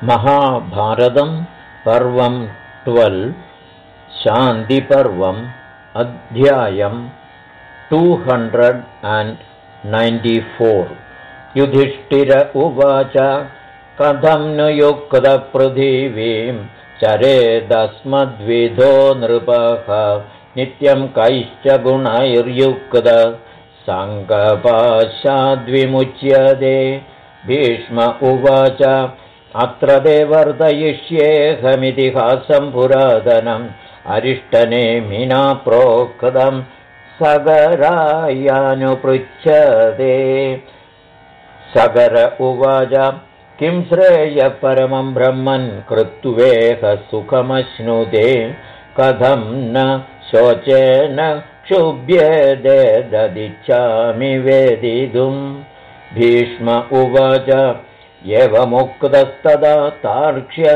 महाभारतं पर्वं 12 शान्तिपर्वम् अध्यायं 294 युधिष्ठिर उवाच कथं नु युक्तपृथिवीं चरेदस्मद्विधो नृपः नित्यं कैश्च गुणैर्युक्त सङ्गपाशाद्विमुच्यते भीष्म उवाच अत्र ते वर्धयिष्येऽहमितिहासं पुरातनम् अरिष्टनेमिना प्रोक्तं सगरायानुपृच्छते सगर उवाच किं श्रेयः परमं ब्रह्मन् कृत्वेह सुखमश्नुते कथं न शोचेन क्षुभ्यते ददिच्छामि वेदितुं भीष्म उवाच एवमुक्तस्तदा तार्क्ष्य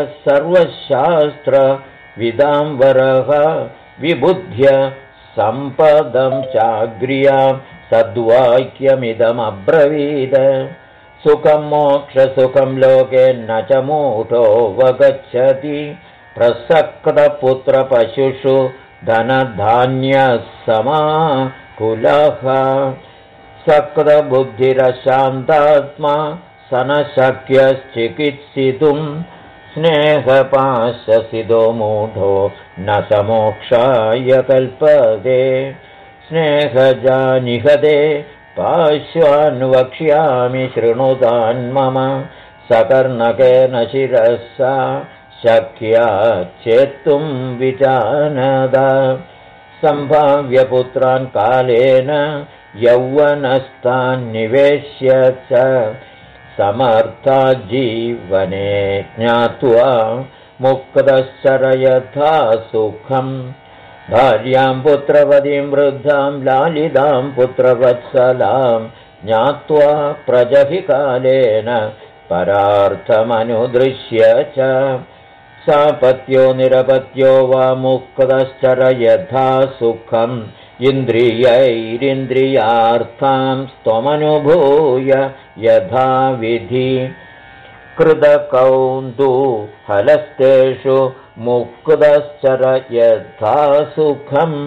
सर्वशास्त्रविदाम्बरः विबुध्य सम्पदं चाग्र्या सद्वाक्यमिदमब्रवीद सुखं मोक्षसुखं लोके न च मूढोऽवगच्छति प्रसक्तपुत्रपशुषु धनधान्यसमाकुलः सक्तबुद्धिरशान्तात्मा स न शक्यश्चिकित्सितुं स्नेहपाशसिदो मूढो न स मोक्षाय कल्पते स्नेहजानिहते पाश्वान् वक्ष्यामि शृणुतान्मम सकर्णकेन शिरसा शक्या चेत्तुं विजानद सम्भाव्यपुत्रान् कालेन यौवनस्तान् निवेश्य च समर्था जीवने ज्ञात्वा मुक्तश्चरयथा सुखम् भार्यां पुत्रवतीं वृद्धां लालितां पुत्रवत्सलां ज्ञात्वा प्रजहि परार्थमनुदृश्य च सापत्यो निरपत्यो वा मुक्तश्चरयथा सुखम् इन्द्रियैरिन्द्रियार्थां त्वमनुभूय यथा विधि कृतकौतूहलस्तेषु मुक्तश्चरयथा सुखम्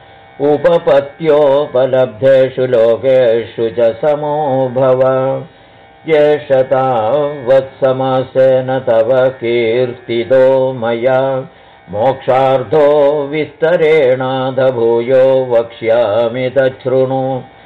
उपपत्योपलब्धेषु लोकेषु च समो भव येष तावत्समासेन तव कीर्तितो मया मोक्षार्थो विस्तरेणादभूयो वक्ष्यामि तच्छृणु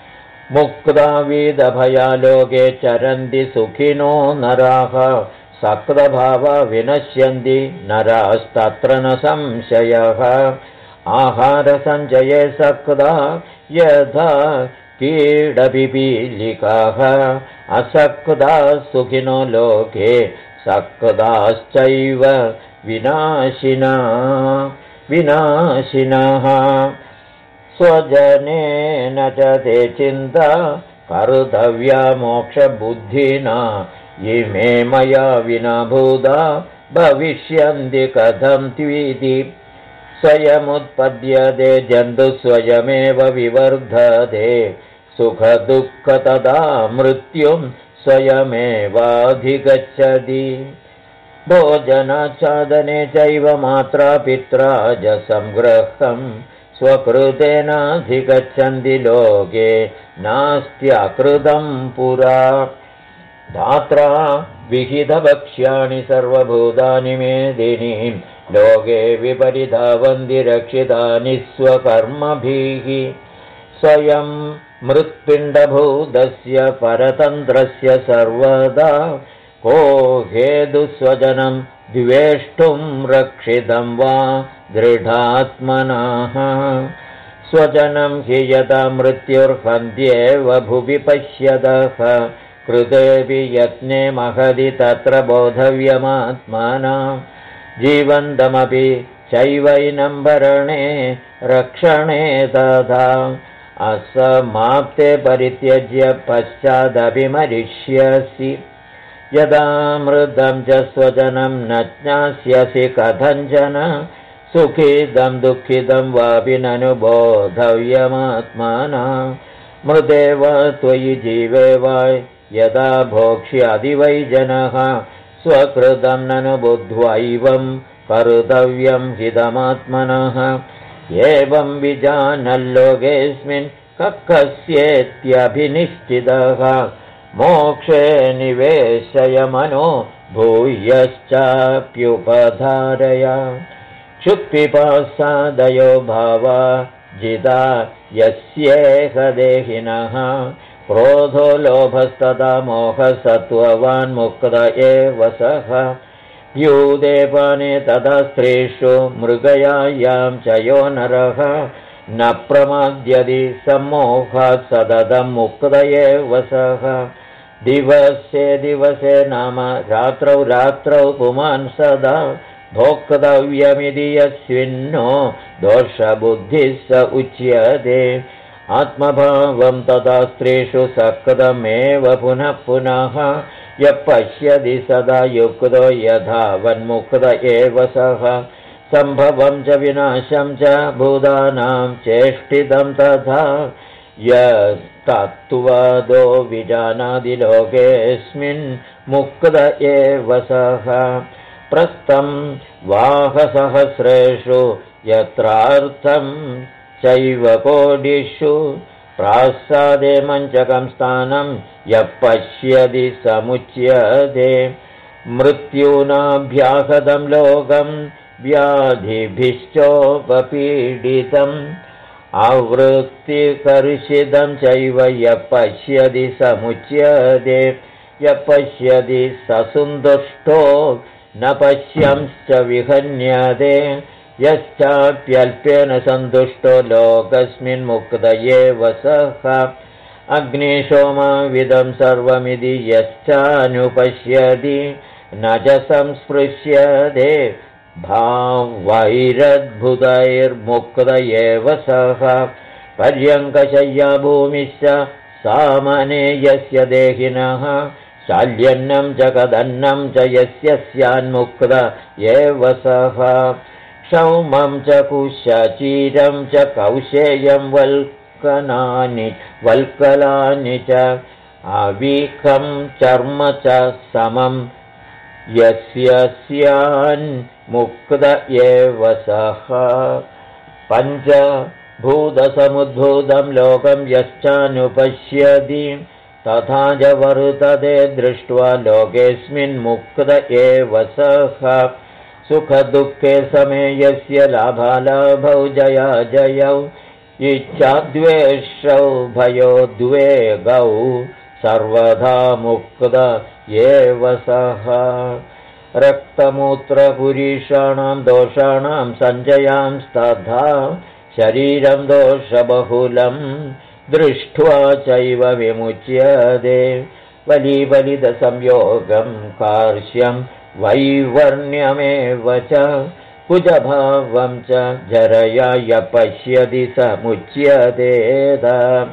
मुक्ताविदभयालोके चरन्ति सुखिनो नराः सक्तभावा विनश्यन्ति नरास्तत्र न संशयः आहारसञ्चये सक्ता यथा कीडपिपीलिकाः असक्ता सुखिनो लोके सक्ताश्चैव विनाशिनः स्वजनेन च ते चिन्ता कर्तव्या मोक्षबुद्धिना इमे मया विना भूता भविष्यन्ति कथं त्विति स्वयमुत्पद्यते जन्तुः स्वयमेव विवर्धते सुखदुःखतदा मृत्युं स्वयमेवाधिगच्छति भोजनाच्छादने चैव मात्रा पित्रा च संग्रहम् स्वकृतेनाधिगच्छन्ति लोके नास्त्यकृतं पुरा धात्रा विहितभक्ष्याणि सर्वभूतानि मेदिनीं लोके विपरिधावन्ति रक्षितानि स्वकर्मभिः स्वयं मृत्पिण्डभूतस्य परतन्त्रस्य सर्वदा को हेतुस्वजनं द्वेष्टुं रक्षितं वा दृढात्मनः स्वजनं हि यदा मृत्युर्हन्त्येव भुवि पश्यतः कृतेऽपि यत्ने महदि तत्र बोधव्यमात्मना जीवन्तमपि चैवैनं भरणे रक्षणे तथा असमाप्ते परित्यज्य पश्चादपि मरिष्यसि यदा मृतं च स्वजनं न ज्ञास्यसि कथञ्चन सुखिदं दुःखिदं वापि ननु बोधव्यमात्मना मृदेव त्वयि जीवे वा यदा भोक्ष्यादि वै जनः स्वकृतं ननु बुद्ध्वैवं कर्तव्यं हितमात्मनः एवं विजानल्लोकेऽस्मिन् कस्येत्यभिनिश्चितः मोक्षे निवेशय मनो भूयश्चाप्युपधारय क्षुत्पिपासादयो भावा जिता यस्येह देहिनः क्रोधो लोभस्तदा मोहसत्त्ववान् मुक्त एव सः द्यूदेपाने तदा स्त्रीषु मृगयायां च यो नरः न प्रमाद्यति सम्मोहात् सततं मुक्त एव सः दिवसे दिवसे नाम रात्रौ रात्रौ पुमान् सदा भोक्तव्यमिति यस्मिन्नो दोषबुद्धिः स उच्यते आत्मभावं तदा स्त्रीषु सक्तमेव पुनः पुनः यः पश्यति सदा युक्तो यथावन्मुक्त एव सः सम्भवं च विनाशं च भूतानां चेष्टितं तथा यस्तत्त्वदो विजानाति लोकेऽस्मिन् मुक्त एव सः प्रस्थं वाहसहस्रेषु यत्रार्थं चैव कोटिषु प्रासादे मञ्चकं स्थानं यः पश्यति समुच्यते मृत्युनाभ्याहतं लोकं व्याधिभिश्चोपपीडितम् आवृत्तिकर्षितं चैव यः पश्यति समुच्यते यः पश्यति ससुन्दुष्टो न पश्यंश्च विहन्यते यश्चाप्यल्पेन सन्तुष्टो लोकस्मिन् मुक्त एव सः अग्निशोमविदं सर्वमिति यश्चानुपश्यति न च संस्पृश्यते भावैरद्भुतैर्मुक्त एव सः पर्यङ्कशय्या भूमिश्च सामने यस्य देहिनः शाल्यन्नं च कदन्नं च यस्य स्यान्मुक्त एव सः क्षौमं च कुशचीरं च कौशेयं वल्कलानि च आवीकं चर्म च समं यस्य स्यान्मुक्त एव सः पञ्चभूतसमुद्भूतं लोकं यश्चानुपश्यति तथा च वर्तते दृष्ट्वा लोकेऽस्मिन् मुक्त एव सः सुखदुःखे समे यस्य लाभालाभौ जयाजयौ इच्छाद्वेषौ भयोद्वेगौ सर्वदा मुक्त एव सः रक्तमूत्रपुरीषाणां दोषाणां सञ्चयांस्तथा शरीरं दोषबहुलं दृष्ट्वा चैव विमुच्यते वलिवलितसंयोगं कार्श्यं वैवर्ण्यमेव च कुजभावं च जरया यः पश्यति समुच्यतेद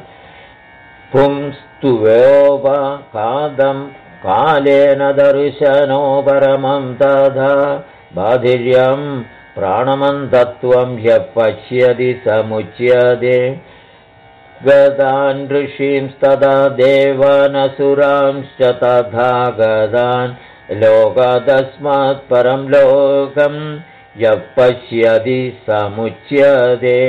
पुंस्तुव्योपकादं कालेन दर्शनो परमं तथा बाधिर्यं प्राणमन्तत्वं यः पश्यति समुच्यते गदान् ऋषींस्तदा देवानसुरांश्च तथा गदान् लोकादस्मात् परं लोकं यः पश्यति समुच्यते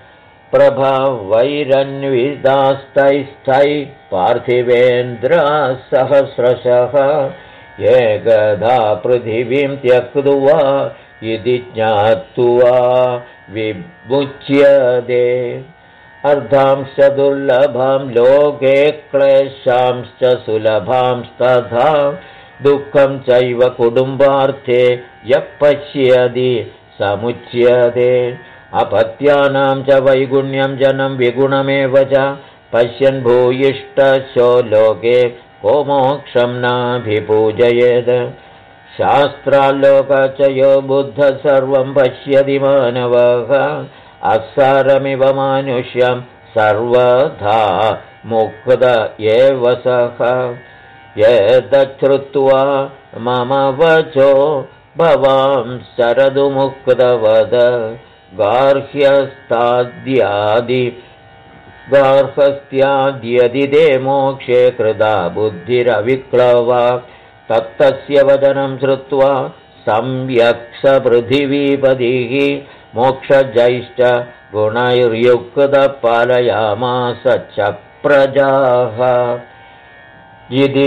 प्रभावैरन्वितास्तैस्थैः पार्थिवेन्द्राः सहस्रशः एकदा पृथिवीं त्यक्त्वा इति ज्ञात्वा विमुच्यते अर्धांश्च दुर्लभां लोके क्लेशांश्च सुलभांस्तथा दुःखं चैव कुटुम्बार्थे यः पश्यति समुच्यते अपत्यानां च वैगुण्यं जनं विगुणमेव च पश्यन् भूयिष्ठशो लोके को मोक्षं नाभिपूजयेत् शास्त्राल्लोकचयो बुद्धः सर्वं पश्यति मानवः असारमिव मानुष्यं सर्वथा मुक्त एव सः एतच्छ्रुत्वा मम वचो भवां शरदु मुक्तवद गार्हस्थ्याद्यदि ते मोक्षे कृता बुद्धिरविक्लवा तत्तस्य वचनं श्रुत्वा सम्यक् स पृथिवीपतिः मोक्षजैश्च गुणैर्युक्तपालयामास च प्रजाः। इति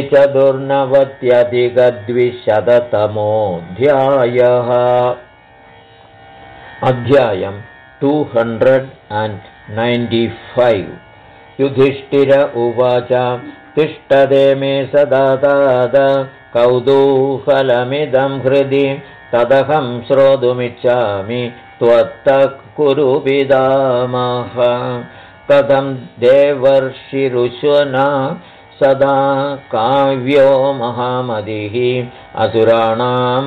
4नवत्यधिकद्विशततमोऽध्यायः। अध्यायम् 295। युधिष्ठिर उवाच तिष्ठते मे सदा तात कौतूहलमिदं हृदि तदहं श्रोतुमिच्छामि त्वत्तः कुरु पितामह। कथं देवर्षिरुश्वना सदा काव्यो महामतिः असुराणां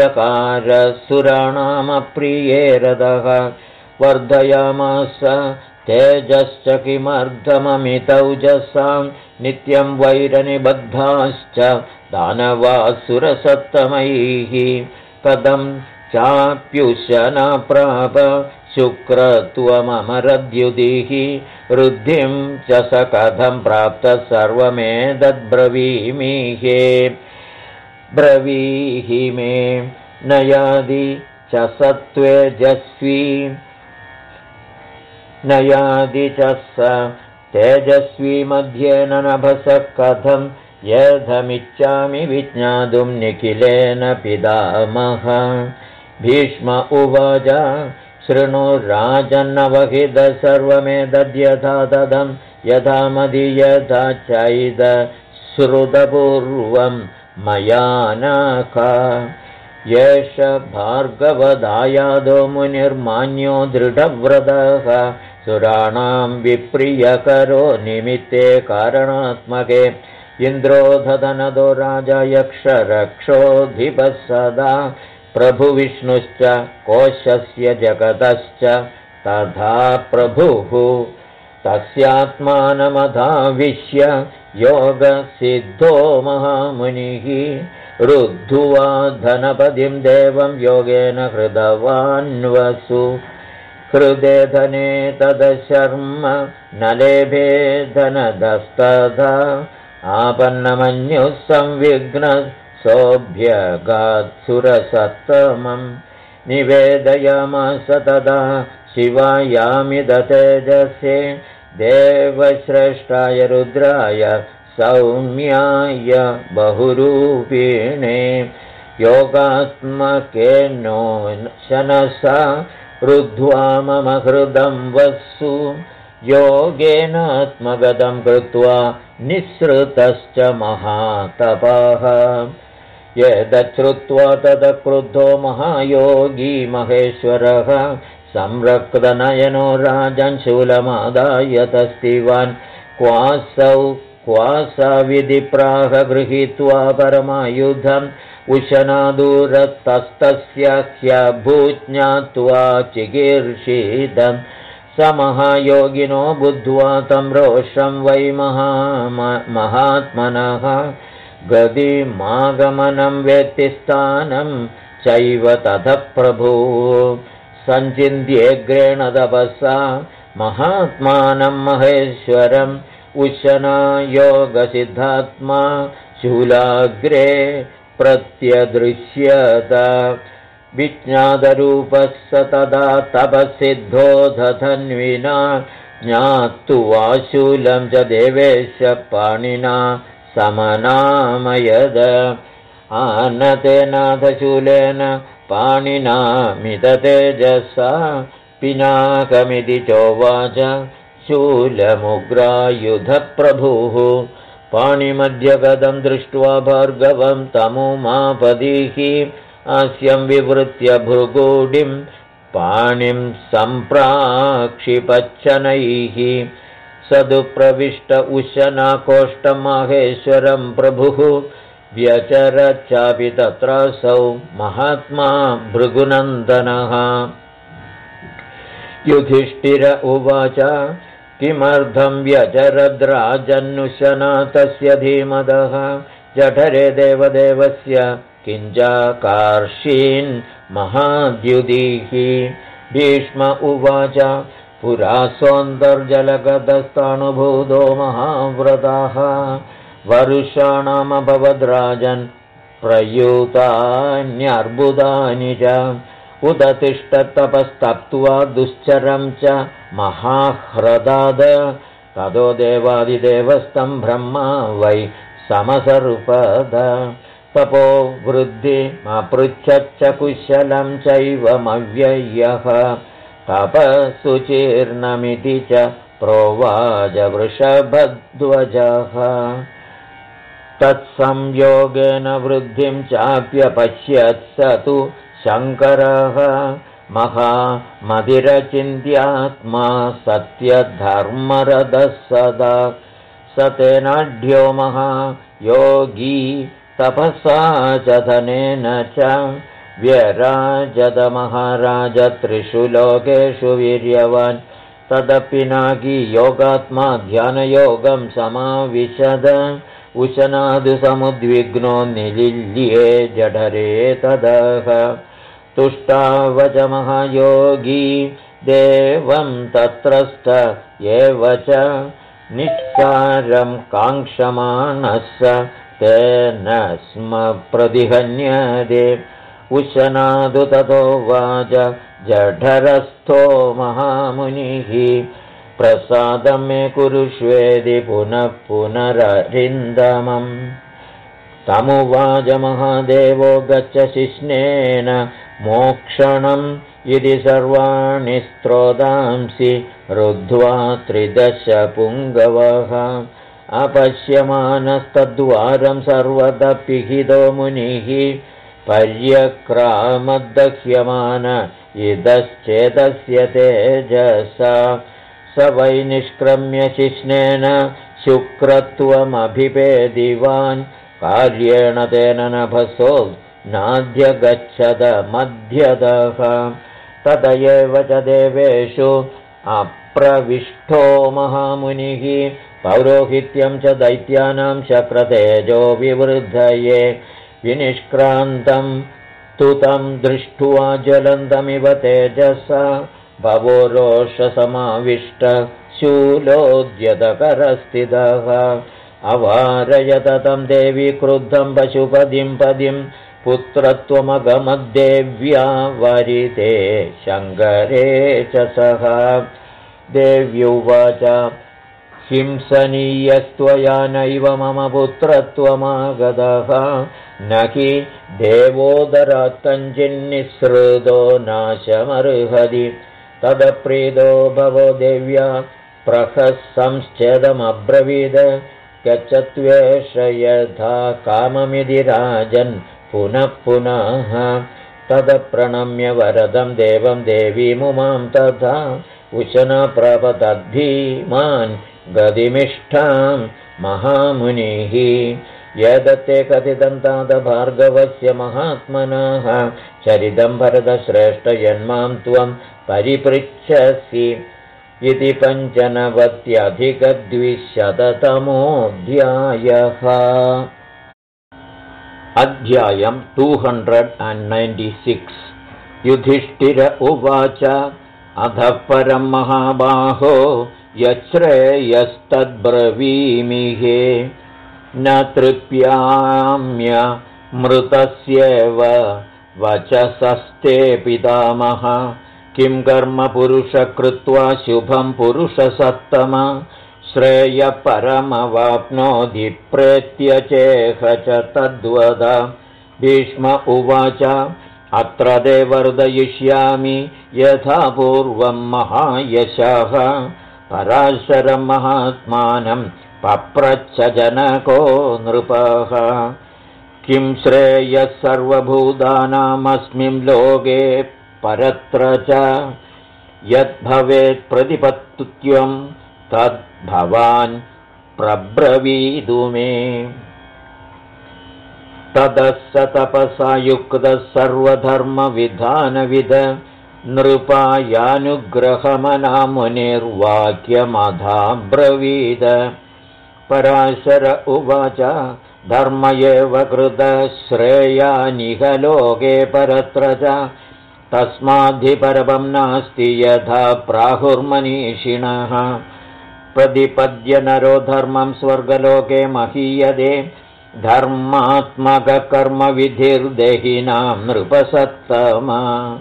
प्रियकारसुराणामप्रिये रथः वर्धयामास तेजश्च किमर्थममितौजसां नित्यं वैरनिबद्धाश्च दानवासुरसत्तमैः। कथं चाप्युशना प्राप शुक्रत्वममरद्युतिः वृद्धिं च स कथं प्राप्तः सर्वमेतद्ब्रवीमिहे। ब्रवीहि मे नयादि च सत्वेजस्वी नयादि च स तेजस्वी मध्येन नभसः कथं यथमिच्छामि विज्ञातुं निखिलेन पितामह। भीष्म उवाच शृणु राजन्नवहित सर्वमेतद्यथा तदं यथा मदि यथा चैद श्रुतपूर्वं मया नख। येष भार्गवदायादो मुनिर्मान्यो दृढव्रतः सुराणां विप्रियकरो निमित्ते कारणात्मके। इन्द्रोधनदो राजा यक्षरक्षोऽधिपः सदा प्रभुविष्णुश्च कोशस्य जगतश्च तथा प्रभुः। तस्यात्मानमधाविश्य योगसिद्धो महामुनिः रुद्धुवा धनपतिं देवं योगेन हृतवान्वसु। हृदे धने तदशर्म न लेभे धनदस्तथा आपन्नमन्युः संविघ्नः सोऽभ्यगात्सुरसत्तमं। निवेदयामास तदा शिवायामिदतेजसे देवश्रेष्ठाय रुद्राय सौम्याय बहुरूपिणे। योगात्मकेनो शनसा रुद्ध्वा मम हृदं वस्सु योगेनात्मगतं कृत्वा निःसृतश्च महातपः। यदश्रुत्वा तदक्रुद्धो महायोगी महेश्वरः संरक्तनयनो राजन् शूलमादाय तस्तिवान् क्वासौ क्वासाविधि प्राह गृहीत्वा परमायुधम् उशनादूरतस्तस्य ह्यभूज्ञात्वा चिकीर्षितम्। स महायोगिनो बुद्ध्वा तं रोषं वै महात्मनः गतिमागमनं वेत्तिस्थानं चैव ततः प्रभु। सञ्चिन्त्येग्रेण तपसा महात्मानं महेश्वरम् उशना योगसिद्धात्मा शूलाग्रे प्रत्यदृश्यत। विज्ञातरूपः स तदा तपसिद्धो दधन्विना ज्ञात्वा शूलं च देवेश पाणिना समनामयद। आनतेनाथशूलेन पाणिना मिततेजसा पिनाकमिति चोवाच शूलमुग्रायुधप्रभुः। पाणिमध्यगतं दृष्ट्वा भार्गवं तमुमापदीः हास्यं विवृत्य भृगूढिं पाणिं सम्प्राक्षिपच्छनैः। सदुप्रविष्ट उशनाकोष्ठं माहेश्वरं प्रभुः व्यचरच्चापि तत्रासौ महात्मा भृगुनन्दनः। युधिष्ठिर उवाच किमर्थं व्यचरद्राजन्नुशना तस्य धीमतः जठरे देवदेवस्य किञ्चाकार्षीन् महाद्युतिः। भीष्म उवाच पुरा सौन्दर्जलगतस्थाणुभूतो महाव्रताः वरुषाणामभवद्राजन् प्रयुतान्यर्बुदानि च उत तिष्ठतपस्तप्त्वा दुश्चरं च महाह्रदाद ततो देवादिदेवस्तं ब्रह्मा वै समसर्पद तपो वृद्धिमपृच्छच्च कुशलं चैवमव्ययः तपःसुचीर्णमिति च प्रोवाच वृषभध्वजः तत्संयोगेन वृद्धिं चाप्यपश्यत् स तु शङ्करः महामतिरचिन्त्यात्मा सत्यधर्मरदः सदा स तेनाढ्यो महायोगी तपसा च धनेन च व्यराजदमहाराज त्रिषु लोकेषु वीर्यवान् तदपि नागी योगात्मा ध्यानयोगं समाविशद उशनादुसमुद्विग्नो निलिल्ये जठरे तदः तुष्टावच महायोगी देवं तत्रस्थ एव च निस्सारं काङ्क्षमाणः स तेन स्म प्रतिहन्यते उशनादु ततो वाच जठरस्थो महामुनिः प्रसादं मे कुरुष्वेदि पुनः पुनररिन्दमम् तमुवाच महादेवो गच्छ शिष्णेन मोक्षणम् इति सर्वाणि स्तोत्रांसि रुद्ध्वा 13 पुङ्गवः अपश्यमानस्तद्वारं सर्वदा पिहितो मुनिः पर्यक्रामद्दह्यमान इदश्चेदस्य तेजसा स वै निष्क्रम्य शिष्णेन शुक्रत्वमभिपेदिवान् कार्येण तेन नभसो नाद्यगच्छद मध्यदः तद एव च देवेषु अप्रविष्टो महामुनिः पौरोहित्यं च दैत्यानां शक्रतेजो विवृद्धये विनिष्क्रान्तं तु तं दृष्ट्वा ज्वलन्तमिव तेजसा भवो रोषसमाविष्ट शूलोद्यतकरस्थितः अवारयत तं देवी क्रुद्धं पशुपतिं पदिं पुत्रत्वमगमद्देव्या वरिते शङ्करे च सः देव्युवाच हिंसनीयस्त्वया नैव मम पुत्रत्वमागतः न हि देवोदरात् कञ्चिन्निःसृतो नाशमर्हति तदप्रीतो भवो देव्या प्रहसंश्चेदमब्रवीद गच्छत्वेष यथा काममिति राजन् पुनः पुनः तदप्रणम्य वरदं देवं देवीमुमां तथा उशना प्रपतद्धीमान् गतिमिष्ठां महामुनिः यदत्ते कथितं तात भार्गवस्य महात्मनः चरितं भरतश्रेष्ठ यन्मां त्वं परिपृच्छसि इति 95-200तमोऽध्यायः अध्यायं 296 युधिष्ठिर उवाच अधः परं महाबाहो यच्छ्रेयस्तद्ब्रवीमिहे न तृप्याम्य मृतस्येव वचसस्ते पितामह किं कर्म पुरुष कृत्वा शुभं पुरुषसत्तम श्रेयपरमवाप्नोति प्रेत्य चेह च तद्वद भीष्म उवाच अत्र ते वर्धयिष्यामि यथा पूर्वं महायशः पराशरं महात्मानं पप्रच्छ जनको नृपः किं श्रेयः सर्वभूतानामस्मिन् लोके परत्र च यद्भवेत् प्रतिपत्त्यं तद्भवान् प्रब्रवीतु मे ततः स तपसा युक्तः सर्वधर्मविधानविद नृपायानुग्रहमना मुनिर्वाक्यमधाब्रवीद पराशर उवाच धर्म एव कृतः श्रेयानिह लोके परत्र च तस्माद्धि परमं नास्ति यथा प्राहुर्मनीषिणः प्रतिपद्य नरो धर्मं स्वर्गलोके महीयते धर्मात्मककर्मविधिर्देहिनां नृपसत्तमा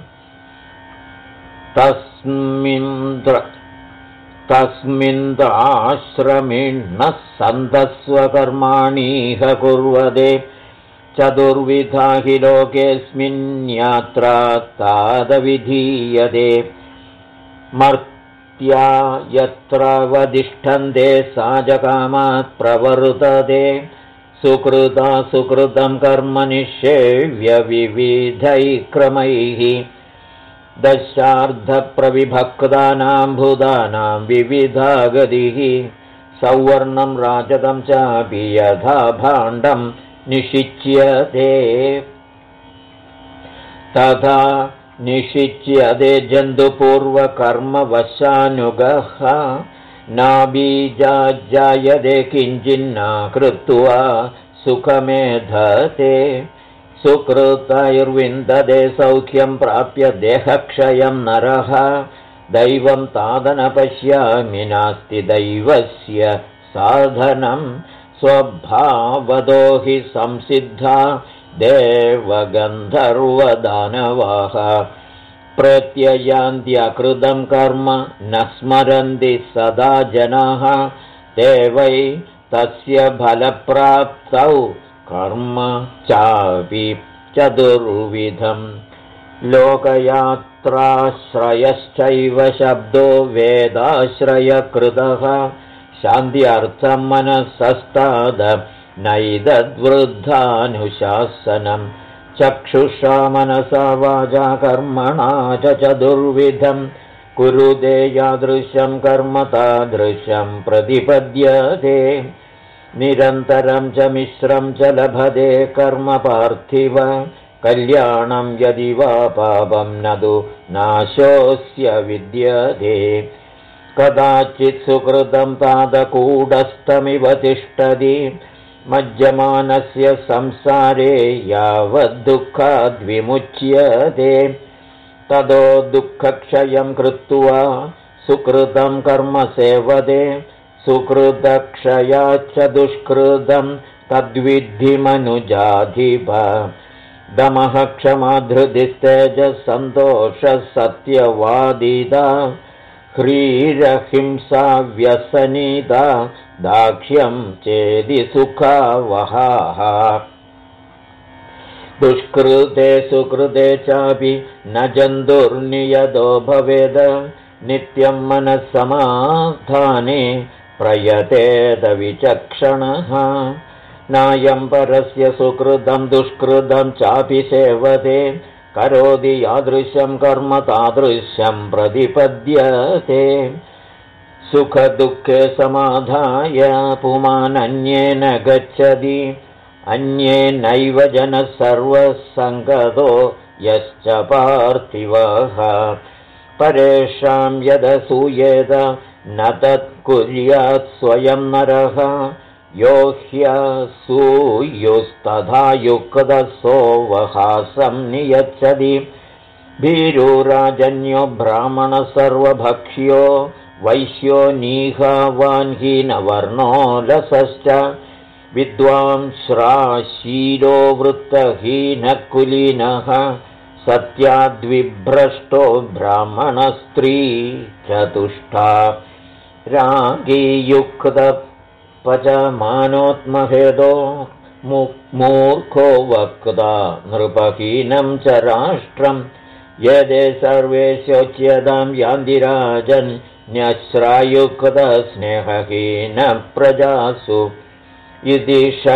तस्मिन्दाश्रमिणः सन्तस्वकर्माणीह कुर्वते चतुर्विधा हि लोकेऽस्मिन्यात्रा तादविधीयते मर्त्या यत्र वदिष्ठन्ते सा जकामात् प्रवर्तते सुकृता सुकृतं कर्म निषेव्य विविधैः क्रमैः दशार्धप्रविभक्तानां भूतानां विविधा गतिः सौवर्णं राजतं चापि यथा भाण्डं निषिच्यते तथा निषिच्यते जन्तुपूर्वकर्मवशानुगः नाबीजायते किञ्चिन्ना कृत्वा सुखमेधते सुकृतैर्विन्दते सौख्यं प्राप्य देहक्षयं नरः दैवं तादन पश्यामि नास्ति दैवस्य साधनं स्वभावतो हि संसिद्धा देवगन्धर्वदानवाः प्रत्ययान्त्यकृतं कर्म न स्मरन्ति सदा जनाः ते वै तस्य फलप्राप्तौ कर्म चापि चतुर्विधम् लोकयात्राश्रयश्चैव शब्दो वेदाश्रयकृतः शान्त्यर्थं मनसस्ताद नैतद्वृद्धानुशासनं चक्षुषा मनसा वाचा कर्मणा च चतुर्विधं कुरुते यादृशं कर्म तादृशं प्रतिपद्यते निरन्तरं च मिश्रं च लभते कर्म पार्थिव कल्याणं यदि वा पापं न तु नाशोऽस्य विद्यते कदाचित् सुकृतं पादकूटस्थमिव तिष्ठति मज्जमानस्य संसारे यावद्दुःखाद्विमुच्यते ततो दुःखक्षयं कृत्वा सुकृतं कर्म सेवते सुकृतक्षयाच्च दुष्कृतं तद्विद्धि मनुजाधिप दमः क्षमा धृतिस्तेजः सन्तोषः सत्यवादिता ह्रीरहिंसा व्यसनिता दाक्ष्यं चेदि सुखावहाः दुष्कृते सुकृते चापि न जन्तुर्नियतो भवेद नित्यं मनस्समाधाने प्रयतेत विचक्षणः नायं परस्य सुकृतं दुष्कृतं चापि सेवते करोति यादृशं कर्म तादृशं प्रतिपद्यते सुखदुःखे समाधाय पुमानन्येन गच्छति अन्येनैव जनः सर्वसङ्गतो यश्च पार्थिवः परेषां यदसूयेत न तत्कुर्यात् स्वयं नरः यो ह्यसूयुस्तथा युक्तसो वहासं नियच्छति भीरुराजन्यो ब्राह्मणः सर्वभक्ष्यो वैश्यो निहावान् हीनवर्णोऽलसश्च विद्वांश्राशीलो वृत्तहीनकुलीनः सत्याद्विभ्रष्टो ब्राह्मणस्त्री चतुष्टा रागीयुक्तपचमानोत्महेदो मूर्खो वक्ता नृपहीनं च राष्ट्रं यदे सर्वे शोच्यतां यान्तिराजन् न्यश्रायुक्तस्नेहहीनप्रजासु इति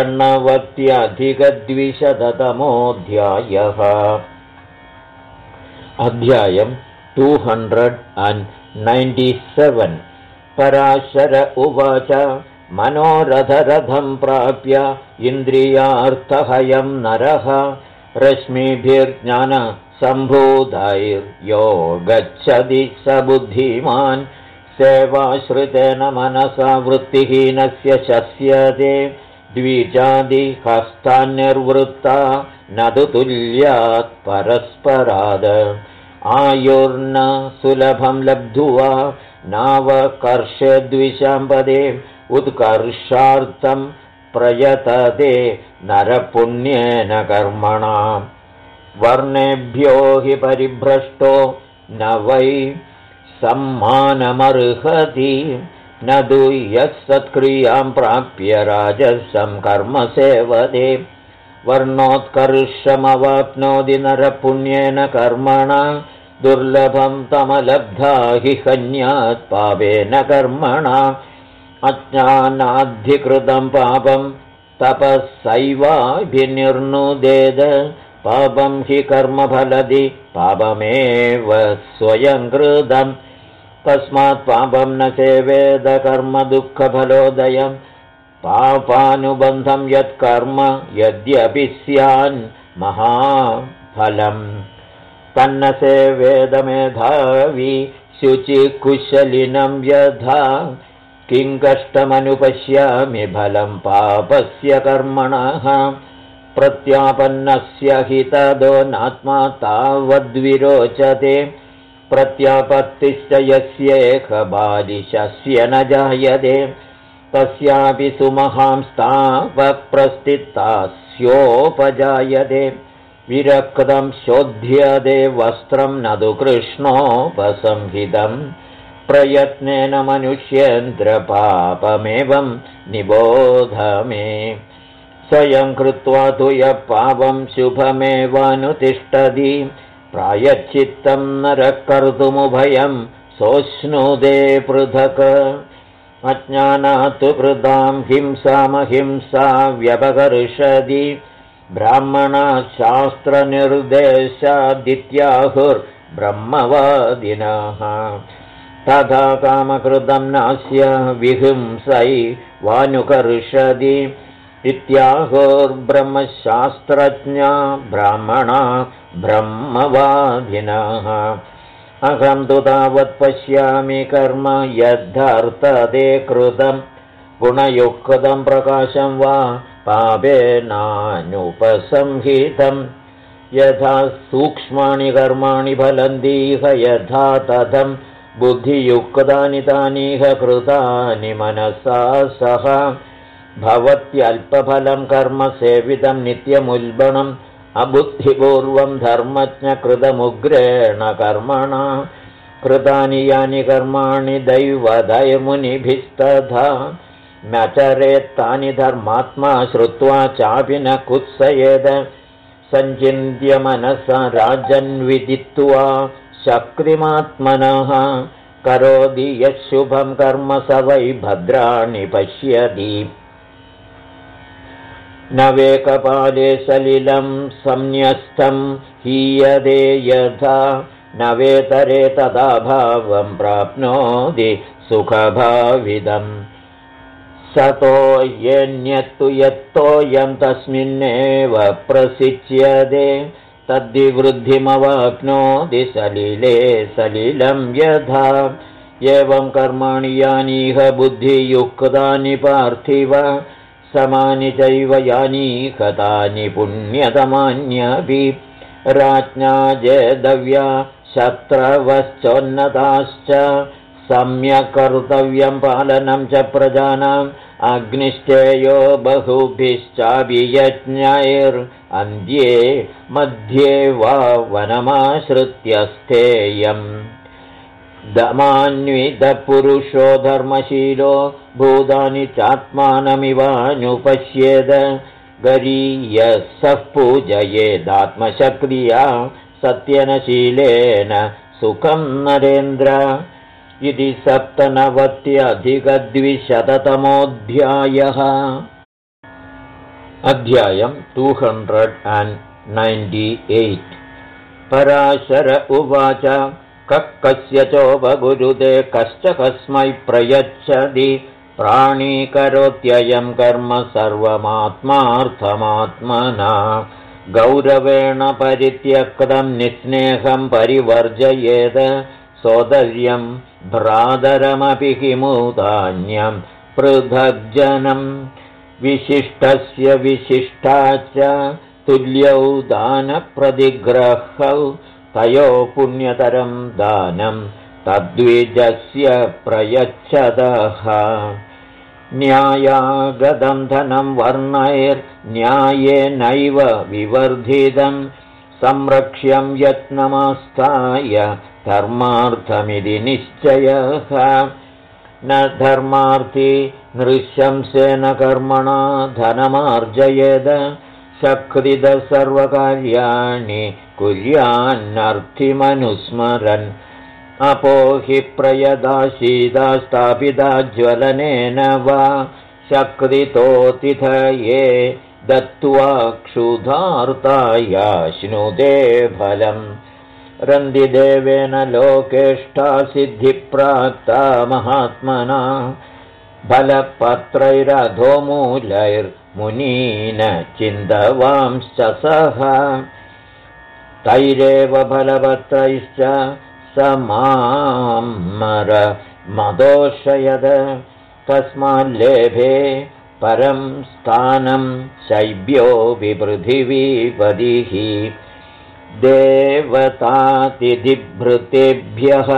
षण्णवत्यधिकद्विशततमोऽध्यायः। अध्यायं 297। पराशर उवाच मनोरथरथं प्राप्य इन्द्रियार्थहयं नरः रश्मिभिर्ज्ञानसम्भूतैर्यो गच्छति स बुद्धिमान् सेवाश्रितेन मनसा वृत्तिहीनस्य शस्यते द्विजादिहस्तान्निर्वृत्ता न तु तुल्यात् परस्पराद आयुर्न सुलभं लब्ध्वा नावकर्षे द्विषां पदे उत्कर्षार्थं प्रयतते नरपुण्येन कर्मणा वर्णेभ्यो हि परिभ्रष्टो न वै सम्मानमर्हति न तु यः सत्क्रियां प्राप्य राजसं कर्म सेवते वर्णोत्कर्षमवाप्नोति नरपुण्येन कर्मणा दुर्लभं तमलब्धा हि हन्यात् पापेन कर्मणा अज्ञानाद्धिकृतं पापं तपःसैवाभिनिर्नुदेद पापं हि कर्मफलदि पापमेव स्वयं कृतं तस्मात् पापं न सेवेद कर्म दुःखफलोदयं पापानुबन्धं यत्कर्म यद्यपि स्यान् महाफलम् तन्न सेवेदमेधावी शुचिकुशलिनं यथा किं कष्टमनुपश्यामि फलं पापस्य कर्मणः प्रत्यापन्नस्य हि तदो नात्मा तावद्विरोचते प्रत्यापत्तिश्च यस्येकबालिशस्य न जायते तस्यापि सुमहांस्तावप्रस्थितास्योपजायते विरक्तं शोध्यते वस्त्रं न तु कृष्णोपसंहितम् प्रयत्नेन मनुष्येन्द्रपापमेवं निबोध मे स्वयं कृत्वा तु यः पापं शुभमेवानुतिष्ठति प्रायश्चित्तं नरः कर्तुमुभयं सोऽश्नुते पृथक् अज्ञानात् तु कृतां हिंसामहिंसा व्यपकर्षति ब्राह्मणाः शास्त्रनिर्देशादित्याहुर्ब्रह्मवादिनः तथा कामकृतं नास्य विहिंसैवानुकर्षति इत्याहुर्ब्रह्मशास्त्रज्ञा ब्राह्मणा ब्रह्मवादिनः अहं तु तावत् पश्यामि कर्म यद्धर्तते कृतं गुणयुक्तं प्रकाशं वा पापेनानुपसंहितं यथा सूक्ष्माणि कर्माणि फलन्तीह यथा तथं बुद्धियुक्तानि तानीह कृतानि मनसा सह भवत्यल्पफलं कर्म सेवितं नित्यमुल्बणम् अबुद्धिपूर्वं धर्मज्ञकृतमुग्रेण कर्मणा कृतानि यानि कर्माणि दैवदयमुनिभिस्तथा न चरेत्तानि धर्मात्मा श्रुत्वा चापि न कुत्सयेद सञ्चिन्त्य मनसा राजन्विदित्वा शक्तिमात्मनः करोति यः शुभं कर्म स वै भद्राणि पश्यति न वेकपाले सलिलं संन्यस्तं हीयते यथा न वेतरे तदा भावं प्राप्नोति सुखभाविदम् सतो येन्यत्तु यत्तोऽयं तस्मिन्नेव प्रसिच्यते तद्विवृद्धिमवाप्नोति सलिले सलिलं यथा एवं कर्माणि यानीह बुद्धियुक्तानि पार्थिव समानि चैव यानीह तानि पुण्यतमान्यपि राज्ञा जेदव्या शत्रवश्चोन्नताश्च सम्यक् कर्तव्यं पालनं च प्रजानाम् अग्निश्चेयो बहुभिश्चाभियज्ञैरन्ध्ये मध्ये वा वनमाश्रित्य स्थेयम् दमान्वितपुरुषो धर्मशीलो भूतानि चात्मानमिवानुपश्येद गरीयसः पूजयेदात्मशक्रिया सत्येन शीलेन सुखं नरेन्द्र इति 97-अधिक-200तमोऽध्यायः। अध्यायं 298। पराशर उवाच कस्य चोपगुरुते कश्च कस्मै प्रयच्छति प्राणीकरोत्ययं कर्म सर्वमात्मार्थमात्मना गौरवेण परित्यक्तं निस्नेहं परिवर्जयेत् सोदर्यं भ्रातरमपि किमुदान्यं पृथग्जनं विशिष्टस्य विशिष्टा च तुल्यौ दानप्रतिग्रहौ तयो पुण्यतरं दानं तद्विजस्य प्रयच्छतः न्यायागतं धनं वर्णैर्न्यायेनैव विवर्धितं संरक्ष्यं यत्नमास्ताय धर्मार्थमिति निश्चयः न धर्मार्थी नृशंसेन कर्मणा धनमार्जयेद शक्तिदः सर्वकार्याणि कुर्यान्नर्थिमनुस्मरन् अपोहि प्रयदाशीदा स्थापिता ज्वलनेन वा शक्तितोतिथये दत्त्वा क्षुधार्तायाश्नुते फलम् रन्दिदेवेन लोकेष्टा सिद्धिप्राप्ता महात्मना फलपत्रैरधोमूलैर्मुनीन चिन्तवांश्च सः तैरेव फलपत्रैश्च समामरमदोषयद तस्माल्लेभे परं स्थानं शैब्यो विपृथिवीपदिः देवतातिथिभृतेभ्यः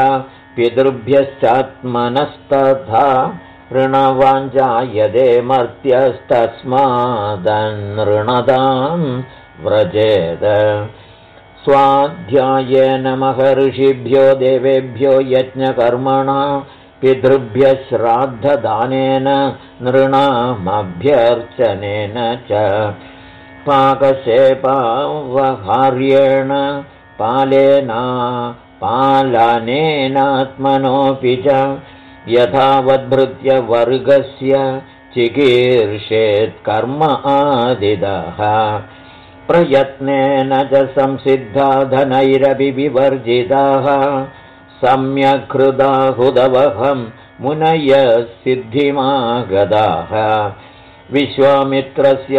पितृभ्यश्चात्मनस्तथा ऋणवाञ्जायते मर्त्यस्तस्मादनृणतां व्रजेद स्वाध्यायेन महर्षिभ्यो देवेभ्यो यज्ञकर्मणा पितृभ्यः श्राद्धदानेन नृणामभ्यर्चनेन च पाकशेपावहार्येण पालनेनात्मनोऽपि च यथावद्भृत्यवर्गस्य चिकीर्षेत् कर्म आदिदः प्रयत्नेन च संसिद्धा धनैरपि विवर्जिताः सम्यक् हृदाहुदवहं मुनयः सिद्धिमागताः विश्वामित्रस्य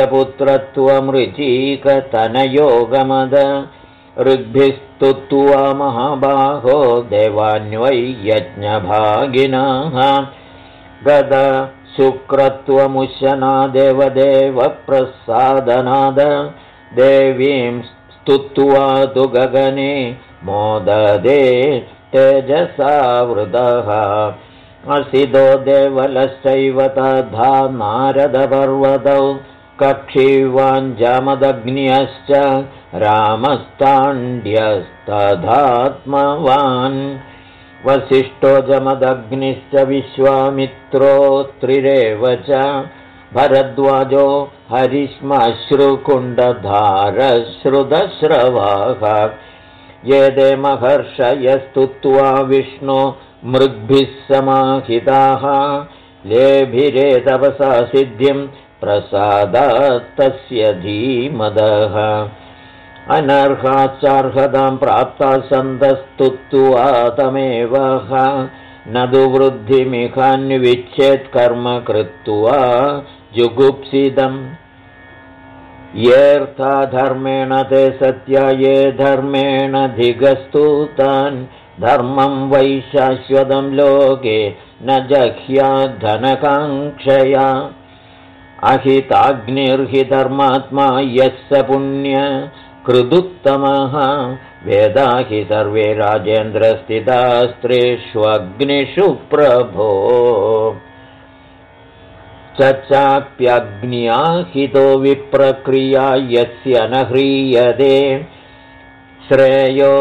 पुत्रत्वमृचीकतनयोगमद ऋग्भिस्तुत्वा महाबाहो देवान्वै यज्ञभागिनः गद शुक्रत्वमुशना देवदेवप्रसादनाद देवीं स्तुत्वा तु गगने मोददे तेजसावृतः असिदो देवलश्चैव तथा नारदपर्वतौ कक्षीवाञ्जमदग्न्यश्च रामस्ताण्ड्यस्तथात्मवान् वसिष्ठो जमदग्निश्च विश्वामित्रोत्रिरेव च भरद्वाजो हरिश्मश्रुकुण्डधारश्रुतश्रवाः ये ते महर्षयस्तुत्वा विष्णो मृग्भिः समाहिताः लेभिरे तपसा सिद्धिं प्रसादात्तस्य धीमदः अनर्हाश्चार्हतां प्राप्ता सन्तस्तुत्वा तमेव न तु वृद्धिमिहान्विच्छेत् कर्म कृत्वा जुगुप्सितम् येऽर्था धर्मेण ते सत्या ये धर्मेण धिगस्तुतान् धर्मं वै शाश्वतं लोके न जह्याद्धनकाङ्क्षया अहिताग्निर्हि धर्मात्मा यः स पुण्य कृदुत्तमः वेदा हि सर्वे राजेन्द्रस्थितास्त्रेष्वग्निषु प्रभो चाप्यग्न्याहितो विप्रक्रिया यस्य न ह्रीयते श्रेयो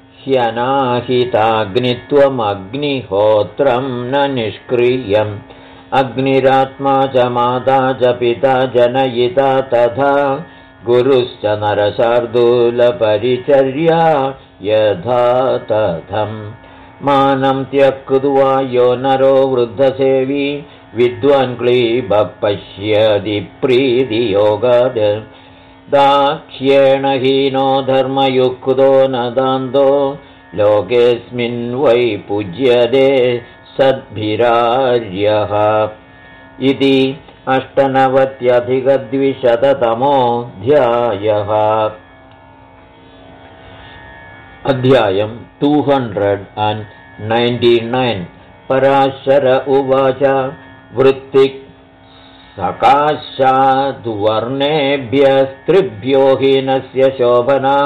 ह्यनाहिताग्नित्वमग्निहोत्रं न निष्क्रियम् अग्निरात्मा च माता च पिता जनयिता तथा गुरुश्च नरशार्दूलपरिचर्या यथा तथम् मानं त्यक्त्वा यो नरो वृद्धसेवी विद्वान् क्लीबः पश्यति प्रीतियोगात् दाक्ष्येण हीनो धर्मयुक्तो न दान्तो लोकेऽस्मिन् वै पूज्यते सद्भिरार्यः इति 98-द्विशततमोऽध्यायः। अध्यायं 299। पराशर उवाच वृत्तिक् सकाशाद्वर्णेभ्यस्त्रिभ्यो हीनस्य शोभना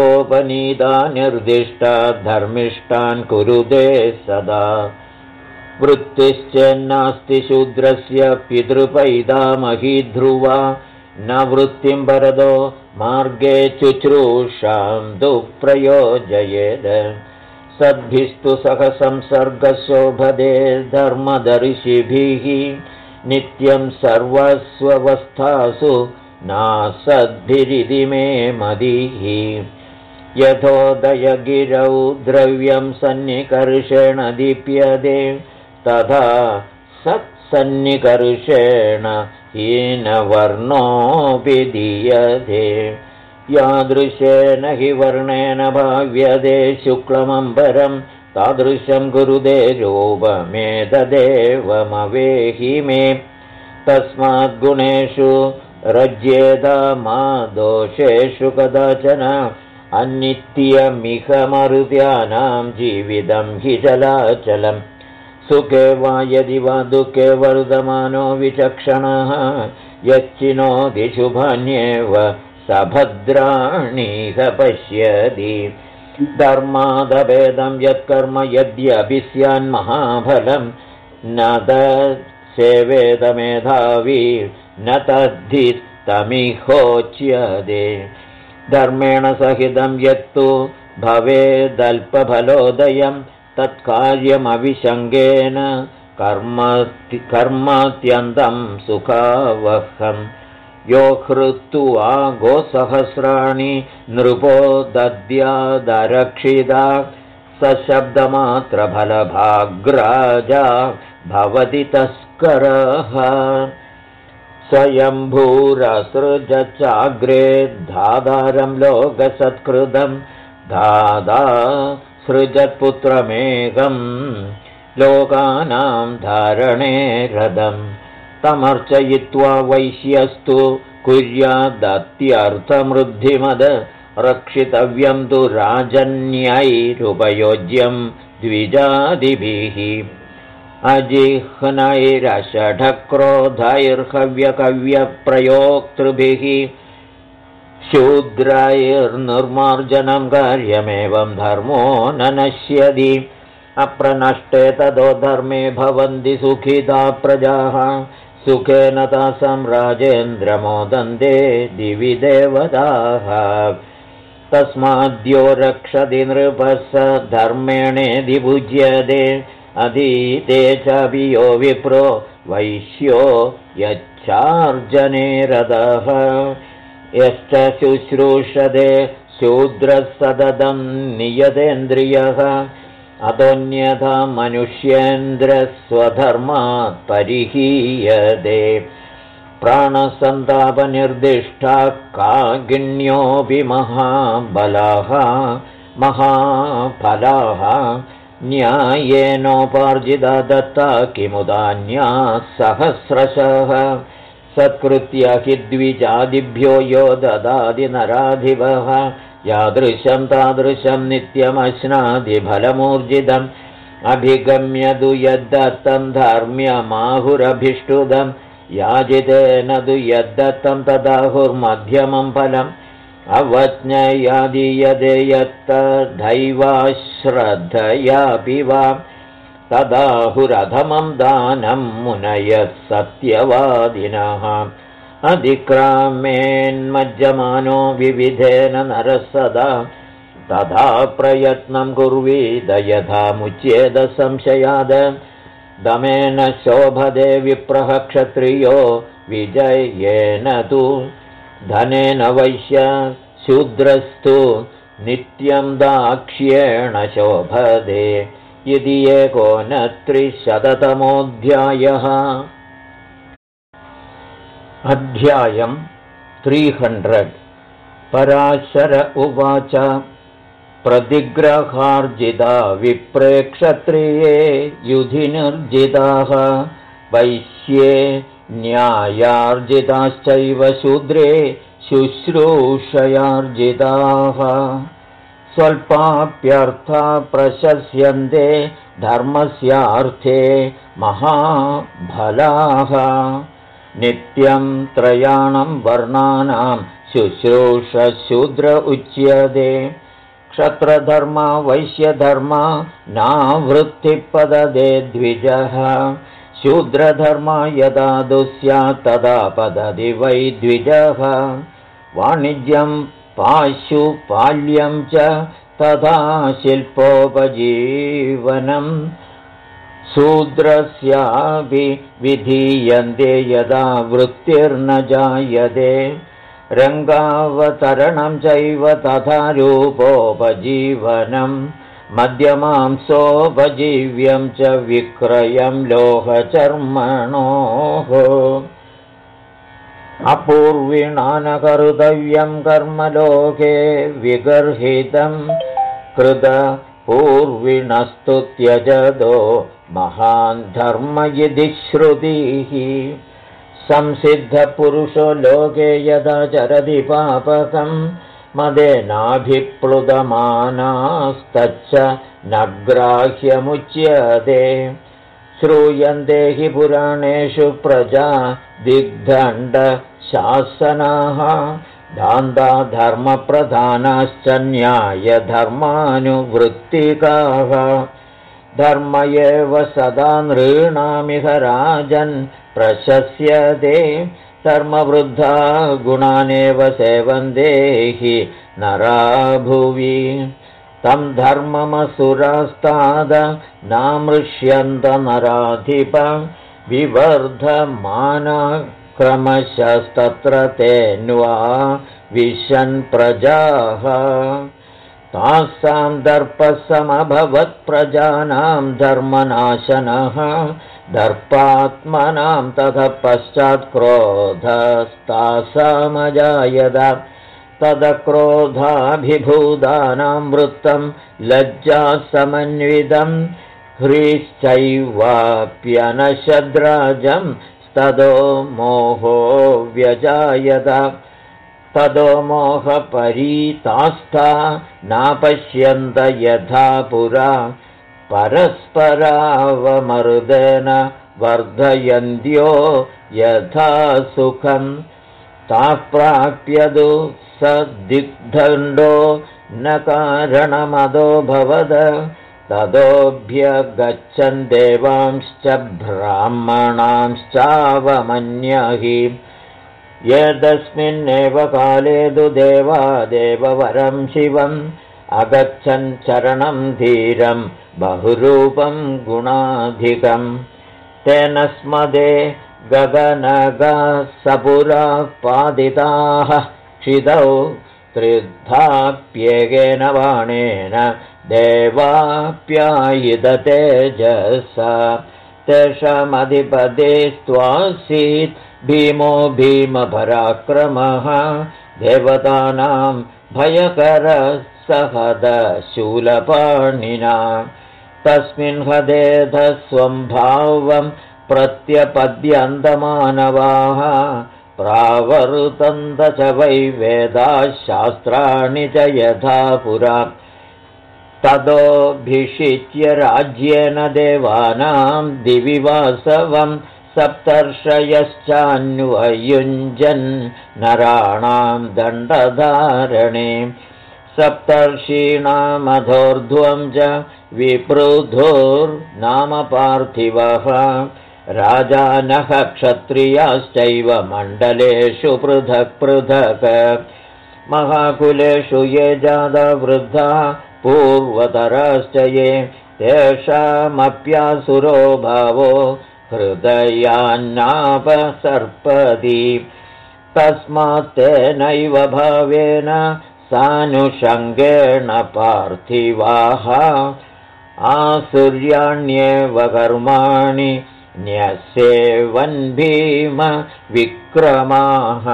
प्रीत्योपनीता निर्दिष्टा धर्मिष्ठान् कुरुते सदा वृत्तिश्चेन्नास्ति शूद्रस्य पितृपैतामही ध्रुवा न वृत्तिं वरदो मार्गे शुश्रूषां दुःप्रयोजयेत् सद्भिस्तु सह संसर्गशोभदे धर्मदर्शिभिः नित्यं सर्वस्वस्थासु नासद्भिरिति मे मतिः यथोदयगिरौ द्रव्यं सन्निकर्षेण दीप्यते तथा सत्सन्निकर्षेण हीनवर्णोऽपि दीयते यादृशेन हि वर्णेन भाव्यते शुक्लमम्बरं तादृशं गुरुदे रूपमेतदेवमवेहि मे तस्माद्गुणेषु रज्येत मा दोषेषु कदाचन अनित्यमिह मरुत्यानां जीवितं हि चलाचलम् सुखे वा यदि वा दुःखे वर्धमानो विचक्षणः यच्चिनोति शुभान्येव सभद्राणीह पश्यति धर्मादभेदं यत्कर्म यद्यपि स्यान्महाफलं न तत्सेवेद मेधावी न तद्धिस्तमिहोच्यते धर्मेण सहितं यत्तु भवेदल्पफलोदयं तत्कार्यमविशङ्गेन कर्मात्यन्तं सुखावहम् यो हृत्वा गोसहस्राणि नृपो दद्यादरक्षिता सशब्दमात्रफलभाग्राजा भवति तस्करः स्वयंभूरसृजचाग्रे धाधारं लोकसत्कृतं धादा सृजत्पुत्रमेकं लोकानां धारणे रदम् तमर्चयित्वा वैश्यस्तु कुर्यादत्यर्थमृद्धिमद रक्षितव्यं तु राजन्यैरुपयोज्यं द्विजादिभिः अजिह्नैरषढक्रोधैर्हव्यकव्यप्रयोक्तृभिः शूद्रैर्निर्मार्जनं कार्यमेवं धर्मो न नश्यति अप्रनष्टे तदो धर्मे भवन्ति सुखिता प्रजाः सुखेन तासां राजेन्द्रमोदन्ते दिवि देवताः तस्माद्यो रक्षति नृपः स धर्मेणेऽधिभुज्यते अधीते चापि यो विप्रो वैश्यो यच्चार्जने रतः यश्च शुश्रूषते शूद्रः सततं नियतेन्द्रियः अतोऽन्यथा मनुष्येन्द्रस्वधर्मात् परिहीयते प्राणसन्तापनिर्दिष्टा कागिण्योऽपि महाबलाः महाफलाः न्यायेनोपार्जिता दत्ता किमुदान्या सहस्रशः सत्कृत्य हि द्विजादिभ्यो यो ददाति नराधिपः यादृशं तादृशं नित्यमश्नादिफलमूर्जितम् अभिगम्यदु यद्दत्तं धार्म्यमाहुरभिष्टुदं याजितेन तु यद्दत्तं तदाहुर्मध्यमं फलम् अवज्ञयादीयते यत्तदैवाश्रद्धयापि वा तदाहुरधमं दानं मुनयः सत्यवादिनः अधिक्रामेन्मज्जमानो विविधेन नरः सदा तथा प्रयत्नं कुर्वीद यथा मुच्येद संशयाद दमेन शोभदे विप्रः क्षत्रियो विजयेन तु धनेन वैश्य शूद्रस्तु नित्यं दाक्ष्येण शोभदे इति 103 अध्यायम् 300 पराशर उवाच प्रतिग्रहार्जिता विप्रेक्षत्रिये युधिनिर्जिताः वैश्ये न्यायार्जिताश्चैव शूद्रे शुश्रूषयार्जिताः स्वल्पाप्यर्था प्रशस्यन्ते धर्मस्यार्थे महाफलाः नित्यं त्रयाणां वर्णानां शुश्रूषशूद्र उच्यते क्षत्रधर्मा वैश्यधर्मा नावृत्तिपददे द्विजः शूद्रधर्मा यदा दुस्यात् तदा पदति वै द्विजः वाणिज्यं पाशुपाल्यं च तथा शिल्पोपजीवनं शूद्रस्यापि विधीयन्ते यदा वृत्तिर्न जायते रङ्गावतरणं चैव तथा रूपोपजीवनं मध्यमांसोपजीव्यं च विक्रयं लोहचर्मणोः अपूर्विणा न कर्तव्यं कर्मलोके विगर्हितं कृत पूर्विणस्तु त्यजदो महान् धर्म इति श्रुतिः संसिद्धपुरुषो लोके यदा चरति पापकं मदेनाभिप्लुतमानास्तच्च न ग्राह्यमुच्यते श्रूयन्ते हि पुराणेषु प्रजा दिग्दण्डशासनाः दान्ता धर्मप्रधानाश्च न्यायधर्मानुवृत्तिकाः धर्म एव सदा नृणामिह राजन् प्रशस्यते धर्मवृद्धा गुणानेव सेवन्ते हि नरा भुवि तं धर्ममसुरास्ताद नामृष्यन्त नराधिप विवर्धमाना क्रमशस्तत्र तेन्वा विशन् प्रजाः तासां दर्पसमभवत् प्रजानां धर्मनाशनः दर्पात्मनां ततः पश्चात् क्रोधस्तासामजायत तदक्रोधाभिभूतानां वृत्तं लज्जासमन्वितं ह्रीश्चैवाप्यनशद्राजं ततो मोहो व्यजायत ततो मोहपरीतास्था नापश्यन्त यथा पुरा परस्परावमर्देन वर्धयन्त्यो यथा सुखं ताः प्राप्यदु स दिग्दण्डो न कारणमदो भवद ततोऽभ्यगच्छन् देवांश्च ब्राह्मणांश्चावमन्यहि यदस्मिन्नेव काले तु देवा देववरं शिवम् अगच्छन् चरणं धीरं बहुरूपं गुणाधिकं तेन स्मदे गगनगा सपुराः पादिताः क्षितौ त्रिधाप्येकेन बाणेन देवाप्यायिततेजसा तेषामधिपतिस्त्वासीत् भीमो भीमपराक्रमः देवतानां भयकरः सहदशूलपाणिना तस्मिन् हदेध स्वं भावं प्रत्यपद्यन्तमानवाः प्रावर्तन्त च वै वेदाः शास्त्राणि च यथा पुरा ततोऽभिषिच्य राज्येन देवानां दिवि वासवं सप्तर्षयश्चान्वयुञ्जन् नराणां दण्डधारणे सप्तर्षीणामधोर्ध्वं च विपृधुर्नाम पार्थिवः राजानः क्षत्रियाश्चैव मण्डलेषु पृथक् पृथक् महाकुलेषु ये जातवृद्धा पूर्वतराश्च ये तेषामप्यासुरो भावो हृदयान्नापसर्पति तस्मात् तेनैव भावेन सानुषङ्गेण पार्थिवाः आसुर्याण्येव कर्माणि न्यसेवन् भीम विक्रमाः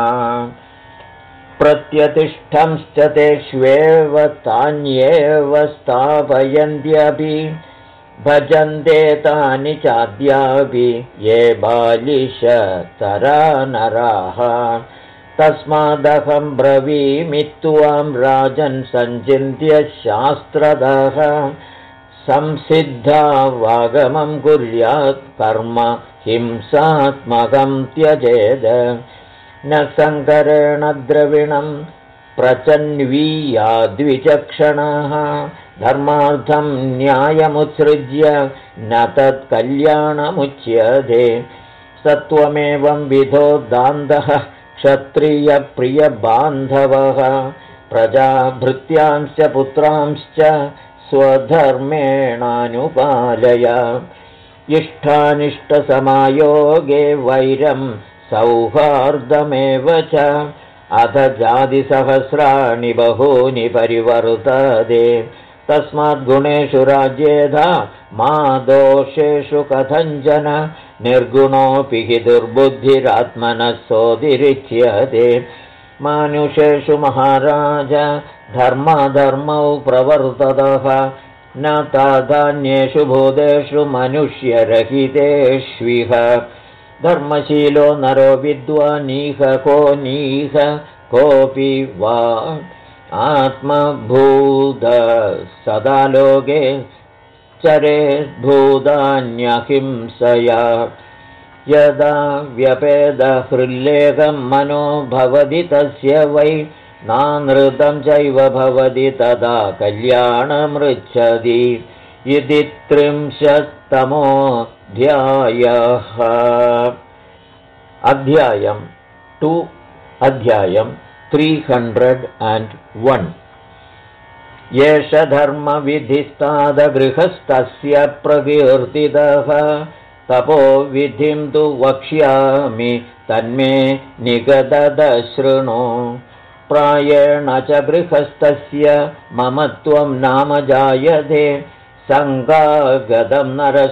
प्रत्यतिष्ठंश्च तेष्वेव तान्येव स्थापयन्त्यपि भजन्ते तानि चाद्यापि ये बालिशतरा नराः तस्मादहं ब्रवीमि त्वां राजन् सञ्चिन्त्य शास्त्रतः संसिद्धा वागमं कुर्यात् कर्म हिंसात्मकं त्यजेद न सङ्करेण द्रविणं प्रचन्वीयाद्विचक्षणाः धर्मार्थं न्यायमुत्सृज्य न तत्कल्याणमुच्यते सत्वमेवं विधो दान्तः क्षत्रियप्रियबान्धवः प्रजाभृत्यांश्च पुत्रांश्च स्वधर्मेणानुपालय इष्टानिष्टसमायोगे वैरं सौहार्दमेव च अथ जातिसहस्राणि बहूनि परिवर्तते तस्माद्गुणेषु राज्येधा मा दोषेषु कथञ्चन निर्गुणोऽपि हि दुर्बुद्धिरात्मनः सोऽतिरिच्यते मानुषेषु महाराज धर्माधर्मौ प्रवर्ततः न तादान्येषु भूतेषु मनुष्यरहितेष्विह धर्मशीलो नरो विद्वानीह को नीह कोऽपि वा आत्मभूत सदा लोके चरेद्भूतान्यहिंसया यदा व्यपेदहृल्लेखं मनो भवति तस्य वै नानृतं चैव भवति तदा कल्याणमृच्छति इति 30तमोऽध्यायः अध्यायं 301 एष धर्मविधिस्तादगृहस्थस्य प्रकीर्तितः तपो विधिं तु वक्ष्यामि तन्मे निगदशृणु प्रायेण च गृहस्थस्य ममत्वं नाम जायते सङ्गागतं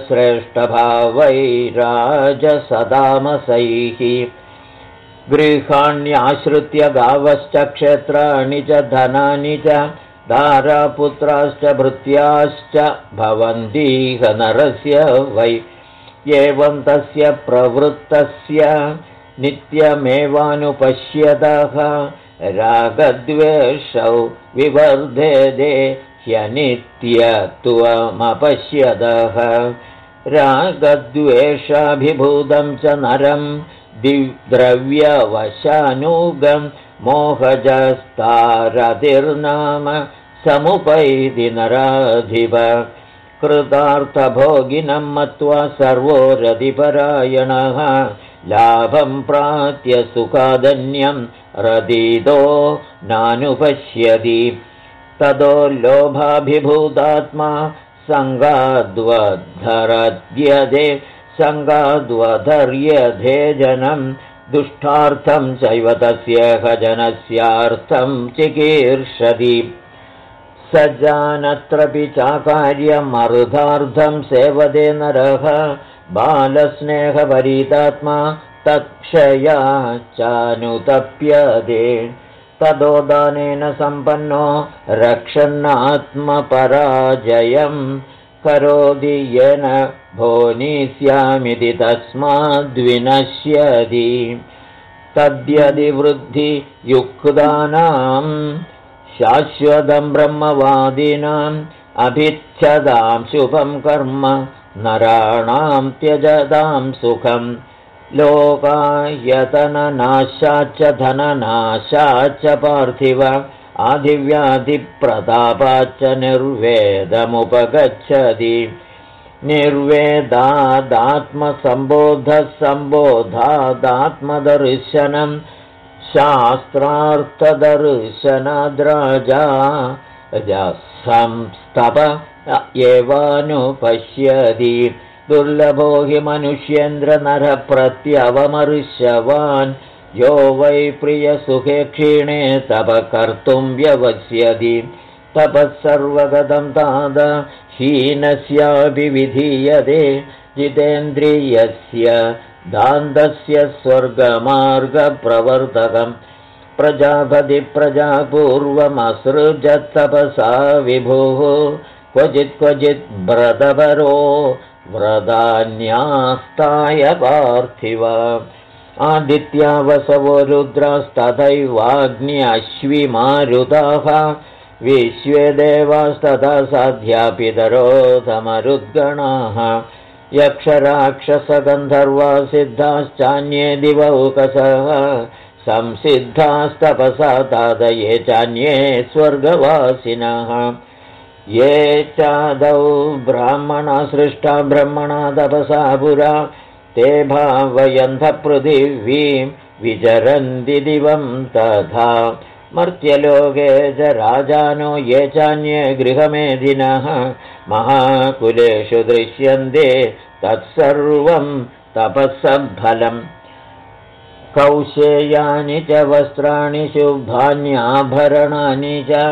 नरश्रेष्ठभावैराजसदामसैः गृहाण्याश्रित्य गावश्च क्षेत्राणि च धनानि च दारापुत्राश्च भृत्याश्च भवन्तीह नरस्य वै एवं तस्य प्रवृत्तस्य नित्यमेवानुपश्यतः रागद्वेषौ विवर्धेदे ह्यनित्यत्वमपश्यतः रागद्वेषाभिभूतं च नरं द्रव्यवशानुगं मोहजस्तारतिर्नाम समुपैति नराधिप कृतार्थभोगिनं मत्वा सर्वो रतिपरायणः लाभं प्राप्य सुखादन्यं रदितो नानुपश्यति ततो लोभाभिभूतात्मा सङ्गाद्वधर्यते जनं दुष्टार्थं चैव तस्येह जनस्यार्थं चिकीर्षति स जानत्रपि चाकार्यमर्धार्थं सेवते नरः बालस्नेहपरीतात्मा तत्क्षया चानुतप्यते ततो दानेन सम्पन्नो रक्षन्नात्मपराजयं करोति येन भोनिष्यामिति तस्माद्विनश्यति तद्यदिवृद्धियुक्तानां शाश्वतं ब्रह्मवादिनाम् अभिच्छदां शुभं कर्म नराणां त्यजतां सुखं लोकायतननाशाच्च धननाशाच्च पार्थिव आदिव्याधिप्रतापाच्च निर्वेदमुपगच्छति निर्वेदादात्मसम्बोधसम्बोधादात्मदर्शनं शास्त्रार्थदर्शनाद्राजा संस्तप एवानुपश्यति दुर्लभो हि मनुष्येन्द्रनरः प्रत्यवमर्ष्यवान् यो वै प्रियसुखे क्षीणे तपकर्तुं व्यवस्यति तपः सर्वगतं ताद हीनस्यापि विधीयते जितेन्द्रियस्य दान्तस्य स्वर्गमार्गप्रवर्तकम् प्रजापतिप्रजापूर्वमसृजत्तपसा विभुः क्वचित् व्रतपरो व्रतान्यास्ताय पार्थिव आदित्या वसवो रुद्रास्तथैवाग्न्यश्विमारुताः विश्वे देवास्तथा साध्यापितरोधमरुद्गणाः यक्षराक्षसगन्धर्वा सिद्धाश्चान्ये दिवौकसः संसिद्धास्तपसा तादये चान्ये स्वर्गवासिनः ये चादौ ब्राह्मणा सृष्टा ब्रह्मणा तपसा पुरा ते भावयन्थ पृथिवीं विचरन्ति दिवं तथा मर्त्यलोके च राजानो ये चान्ये गृहमेधिनः महाकुलेषु दृश्यन्ते तत्सर्वं तपःफलम् कौशेयानि च वस्त्राणि शुभान्याभरणानि च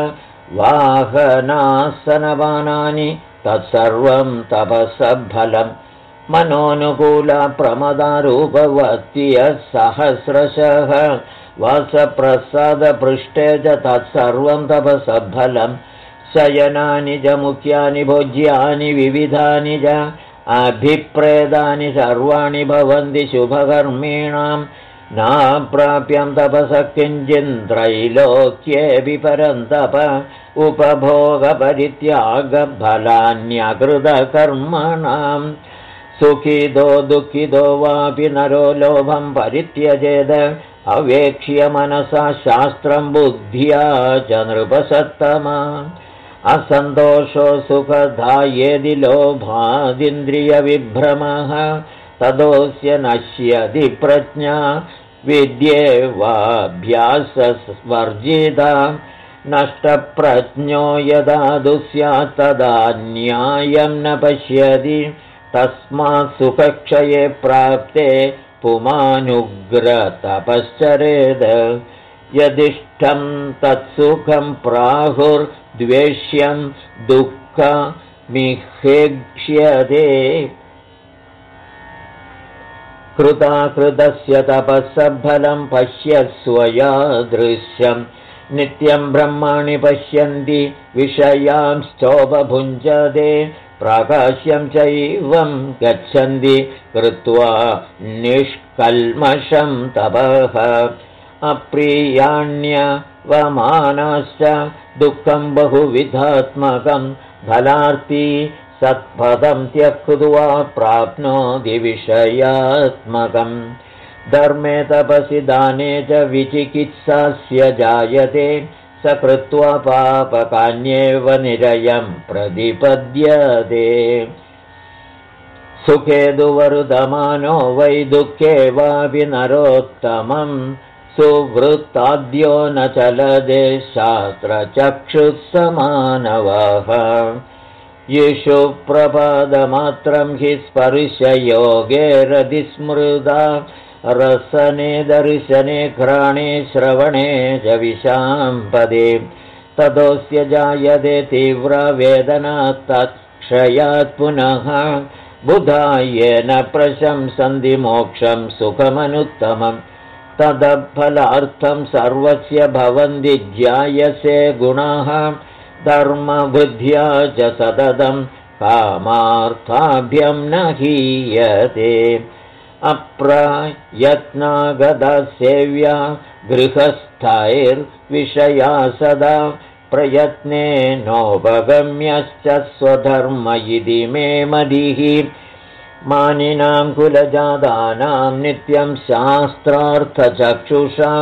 वाहनासनपानानि तत्सर्वं तपःफलम् मनोनुकूला प्रमदारूपवत्यः सहस्रशः वासप्रसादपृष्ठे च तत्सर्वं तपःफलम् शयनानि च मुख्यानि भोज्यानि विविधानि च अभिप्रेतानि सर्वाणि भवन्ति शुभकर्मीणां नाप्राप्यं तपसः किञ्चिन्त्रैलोक्येऽपि परन्तप उपभोगपरित्यागफलान्यकृतकर्मणां सुखितो दुःखितो वापि नरो लोभं परित्यजेद अवेक्ष्य मनसा शास्त्रं बुद्ध्या च नृपसत्तमा असन्तोषो सुखदा यदि लोभादिन्द्रियविभ्रमः तदोऽस्य नश्यति प्रज्ञा विद्येवाभ्यासवर्जिता नष्टप्रज्ञो यदा दुःस्यात् तदा न्यायं न पश्यति तस्मात् सुखक्षये प्राप्ते पुमानुग्रतपश्चरेद यदिष्टं तत्सुखं प्राहुर्द्वेष्यं दुःखमिहेक्ष्यते कृताकृतस्य तपःफलं पश्यस्व यादृश्यं नित्यं ब्रह्माणि पश्यन्ति विषयांश्चोपभुञ्जते प्राकाश्यं चैवं गच्छन्ति कृत्वा निष्कल्मषं तपः अप्रियाण्यवमानाश्च दुःखं बहुविधात्मकं फलार्थी सत्पदं त्यक्त्वा प्राप्नोति विषयात्मकं धर्मे तपसि दाने च विचिकित्सास्य जायते स कृत्वा पापकान्येव निरयं प्रतिपद्यते सुखे दुवरुदमानो वै दुःखे वापि नरोत्तमं सुवृत्ताद्यो न चलदे शास्त्रचक्षुस्समानवः येषु प्रपादमात्रं हि स्पर्शयोगे रतिस्मृदा रसने दर्शने घ्राणे श्रवणे च विशाम्पदे ततोऽस्य जायते तीव्रा वेदना तत्क्षयात् पुनः बुधायेन प्रशंसन्ति मोक्षं सुखमनुत्तमं तदफलार्थं सर्वस्य भवन्ति ज्यायसे गुणाः धर्मबुद्ध्या च सततं कामार्थाभ्यं न हीयते अप्रयत्नागता सेव्या गृहस्थैर्विषया सदा प्रयत्नेनोपगम्यश्च स्वधर्म इति मे मदिः मानिनां कुलजातानां नित्यं शास्त्रार्थचक्षुषां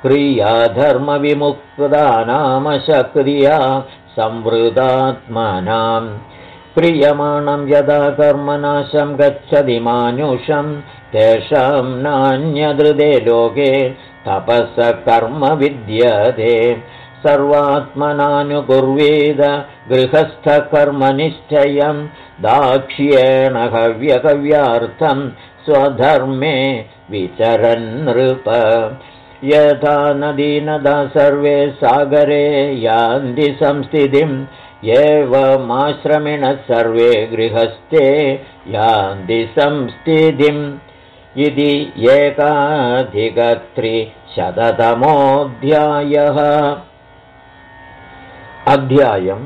क्रियाधर्मविमुक्तानामशक्रिया संवृतात्मनां क्रियमाणं यदा कर्मनाशं गच्छति मानुषं तेषां नान्यदृदे लोके तपः कर्म विद्यते सर्वात्मनानुकुर्वेद गृहस्थकर्मनिश्चयं दाक्ष्येण हव्यकव्यार्थं स्वधर्मे विचरन् नृप यथा नदी नदा सर्वे सागरे यान्ति संस्थितिं एवमाश्रमिणः सर्वे गृहस्थे यान्ति संस्थितिम् इति 1,300तमोऽध्यायः अध्यायम्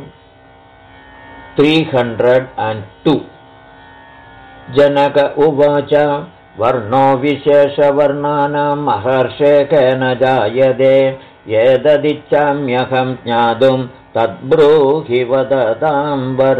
302 जनक उवाच वर्णो विशेषवर्णानां महर्षे केन जायते एतदिच्छाम्यहं ज्ञातुं तद्ब्रूहि वदताम्बर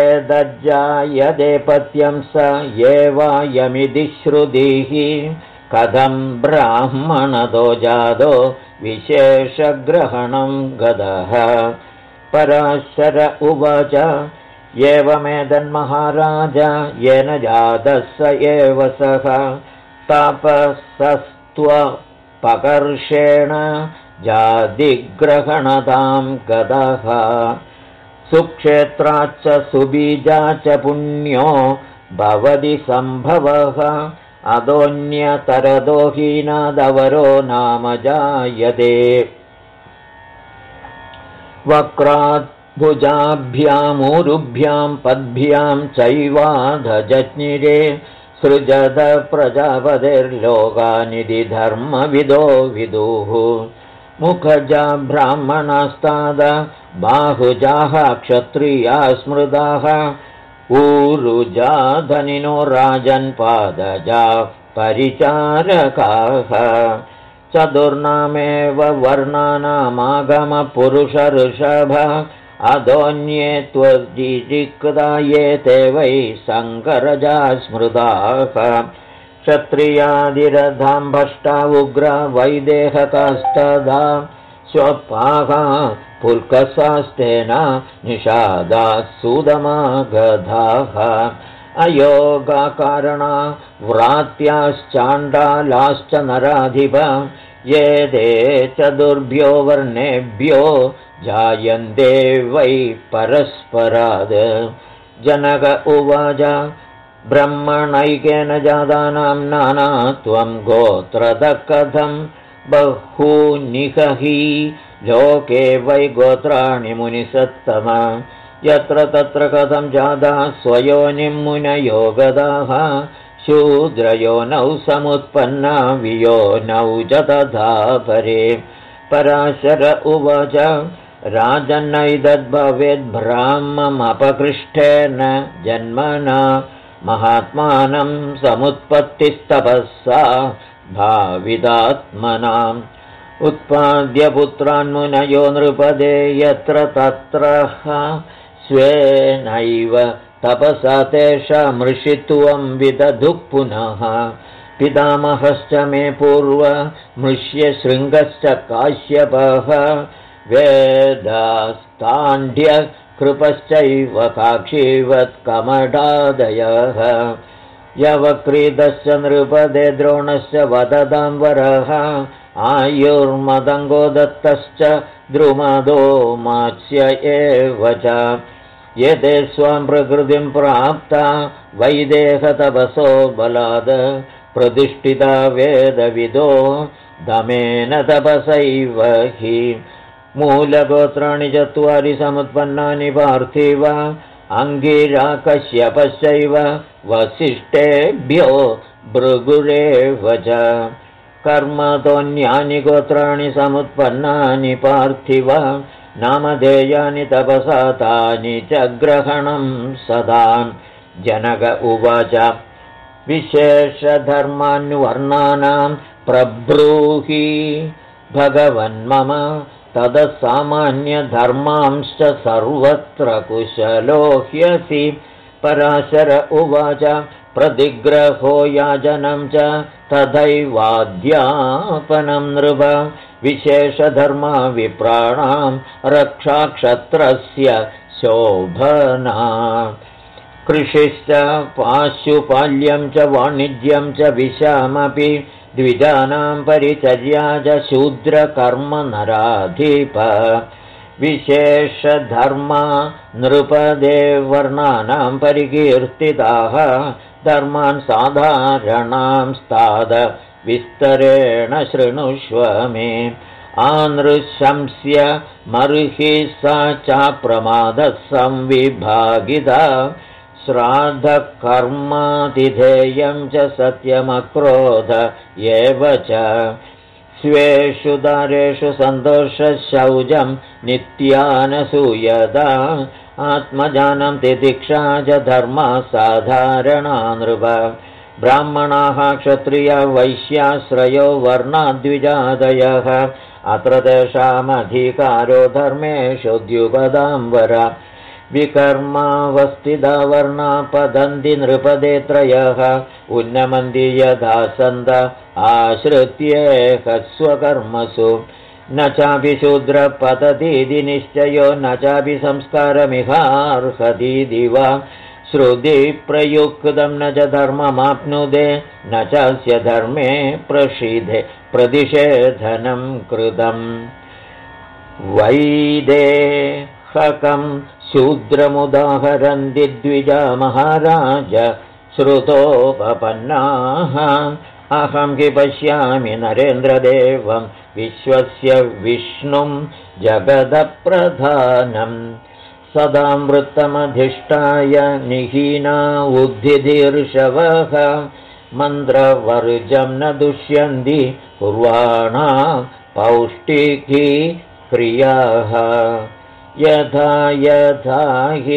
यदेतज्जायते पत्यं स एवायमिति श्रुतिः कथं ब्राह्मणतो जातो विशेषग्रहणं गतः। पराशर उवाच एवमेतन्महाराज येन जातः स एव सः तापसस्त्वपकर्षेण जातिग्रहणतां गतः। सुक्षेत्राच्च सुबीजाच्च पुण्यो भवति सम्भवः अदोऽन्यतरतो हीनादवरो नाम जायते। वक्रात् भुजाभ्यामूरुभ्यां पद्भ्यां चैवाधजज्ञिरे सृजत प्रजापतिर्लोकानिधि धर्मविदो विदुः। मुखजा ब्राह्मणास्ताद बाहुजाः क्षत्रिया स्मृताः ऊरुजा धनिनो राजन्पादजा परिचारकाः। चतुर्नामेव वर्णानामागमपुरुषऋषभ अदोन्ये त्वजिरिक्ता ये ते वै शङ्करजा स्मृताः। क्षत्रियादिरथाम्भष्टा उग्र वैदेहकास्तदा स्वपाहा पुल्कसास्तेन निषादाः सुदमागधाः। अयोगाकारणा व्रात्याश्चाण्डालाश्च नराधिप ये ते चतुर्भ्यो वर्णेभ्यो जायन्ते वै परस्पराद्। जनक उवाच ब्रह्मणैकेन जातानां नानात्वं गोत्रतः कथं बहूनिह हि लोके वै गोत्राणि मुनिसत्तम। यत्र तत्र कथं जाताः स्वयोनिं मुनयो गताः शूद्रयोनौ समुत्पन्ना वियोनौ च तथा परे। पराशर उवाच राजन्नैतद्भवेद्ब्राह्ममपकृष्टेन जन्मना महात्मानं समुत्पत्तिस्तपःसा भावितात्मनाम्। उत्पाद्य पुत्रान्मुनयो नृपदे यत्र तत्र स्वेनैव तपसा तेषामृषित्वं विदधुः पुनः। पितामहश्च मे पूर्वमृष्यशृङ्गश्च काश्यपः वेदास्ताण्ड्य कृपश्चैव काक्षीवत्कमठादयः। यवक्रीतश्च नृपदे द्रोणश्च वददाम्बरः आयुर्मदङ्गो दत्तश्च द्रुमदो मात्स्य एव च। यते स्वां प्रकृतिं प्राप्ता वैदेहतपसो बलाद प्रतिष्ठिता वेदविदो दमेन तपसैव हि। मूलगोत्राणि चत्वारि समुत्पन्नानि पार्थिव अङ्गिरा कश्यपश्चैव वसिष्ठेभ्यो भृगुरेव च। कर्मतोऽन्यानि गोत्राणि समुत्पन्नानि पार्थिव नामधेयानि तपसा तानि च ग्रहणं सदा। जनक उवाच विशेषधर्मान्वर्णानां प्रब्रूहि भगवन्मम ततः सामान्यधर्मांश्च सर्वत्र कुशलो ह्यसि। पराशर उवाच प्रतिग्रहो याजनं च तथैवाध्यापनं नृप विशेषधर्मा विप्राणां रक्षाक्षत्रस्य शोभना। कृषिश्च पाशुपाल्यं च वाणिज्यं च विषमपि द्विजानां परिचर्या च शूद्रकर्म नराधिप। विशेषधर्मा नृपदे वर्णानां परिकीर्तिताः धर्मान् साधारणां स्ताद विस्तरेण शृणुष्व मे। आनृशंस्य मर्हि सा चाप्रमादः संविभागिता श्राद्धकर्मातिधेयं च सत्यमक्रोध एव च। स्वेषु दारेषु सन्तोषशौचं नित्यानसूयता आत्मजानं तितिक्षा च धर्मा साधारणा नृप। ब्राह्मणाः क्षत्रिया वैश्याश्रयो वर्णाद्विजादयः अत्र तेषामधिकारो धर्मेषु द्युपदाम्बर। विकर्मावस्थिता वर्णा पतन्ति नृपदे त्रयः उन्नमन्ति यथा सन्त आश्रित्येह स्वकर्मसु न चापि शूद्र पततीति निश्चयो न चापि संस्कारमिहार्हतीति वा श्रुतिप्रयुक्तं न च धर्ममाप्नुदे न चास्य धर्मे प्रतिषेधनं कृतम् वैदेहकं शूद्रमुदाहरन्ति द्विजा महाराज श्रुतोपपन्नाः अहं हि पश्यामि नरेन्द्रदेवं विश्वस्य विष्णुं जगदप्रधानं सदा वृत्तमधिष्ठाय निहीना उद्धिधीर्षवः मन्त्रवर्जं न दुष्यन्ति कुर्वाणा पौष्टिकी क्रियाः यथा यथा हि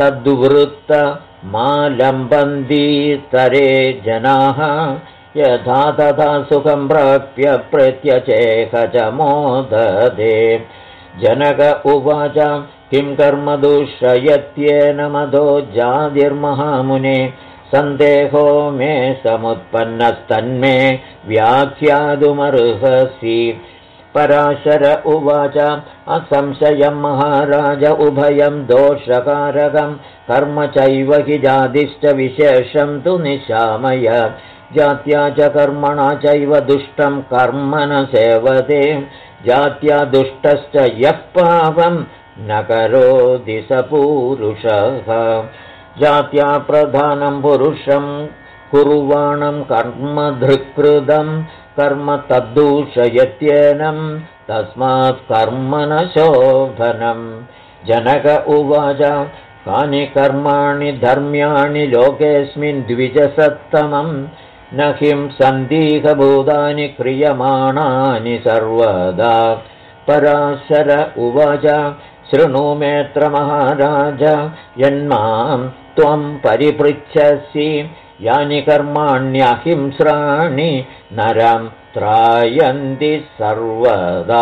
सद्वृत्तमालम्बन्तीतरे जनाः यथा तथा सुखं प्राप्य प्रत्यचेह च मोदते जनक उवाच किं कर्म दूषयत्येन मदो जातिर्महामुने सन्देहो मे समुत्पन्नस्तन्मे व्याख्यातुमर्हसि पराशर उवाच असंशयं महाराज उभयं दोषकारकं कर्म चैव हि जातिश्च विशेषं तु निशामय जात्या च कर्मणा चैव दुष्टं कर्म न सेवते जात्या दुष्टश्च यः पापं न करोति स पूरुषः जात्या प्रधानं पुरुषं कुर्वाणं कर्म धृक्कृतं कर्म तद्दूषयत्येनं तस्मात् कर्म न शोभनं जनक उवाच कानि कर्माणि धर्म्याणि लोकेऽस्मिन् द्विजसत्तमं न किं सन्दीहभूतानि क्रियमाणानि सर्वदा पराशर उवाच शृणु मेऽत्र महाराज यन्मां त्वं परिपृच्छसि यानि कर्माण्यहिंस्राणि नरं त्रायन्ति सर्वदा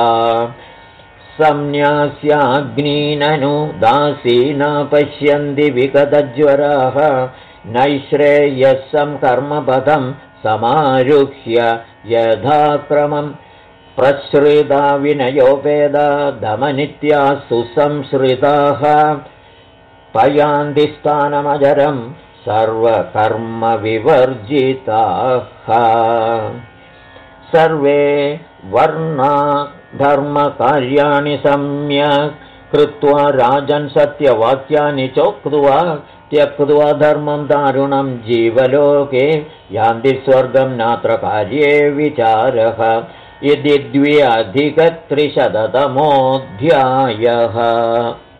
संन्यास्याग्नीननु दासीना पश्यन्ति विगतज्वराः नैश्रेयसं कर्मपदं समारुह्य यथाक्रमं प्रसृता विनयोपेदा दमनित्या सुसंसृताः पयान्ति स्थानमजरं सर्वकर्मविवर्जिताः सर्वे वर्णा धर्मकार्याणि सम्यक् कृत्वा राजन् सत्यवाक्यानि चोक्त्वा त्यक्त्वा धर्मं दारुणं जीवलोके यान्ति स्वर्गं नात्र कार्ये विचारः इति 2 अधिक 300तमोऽध्यायः।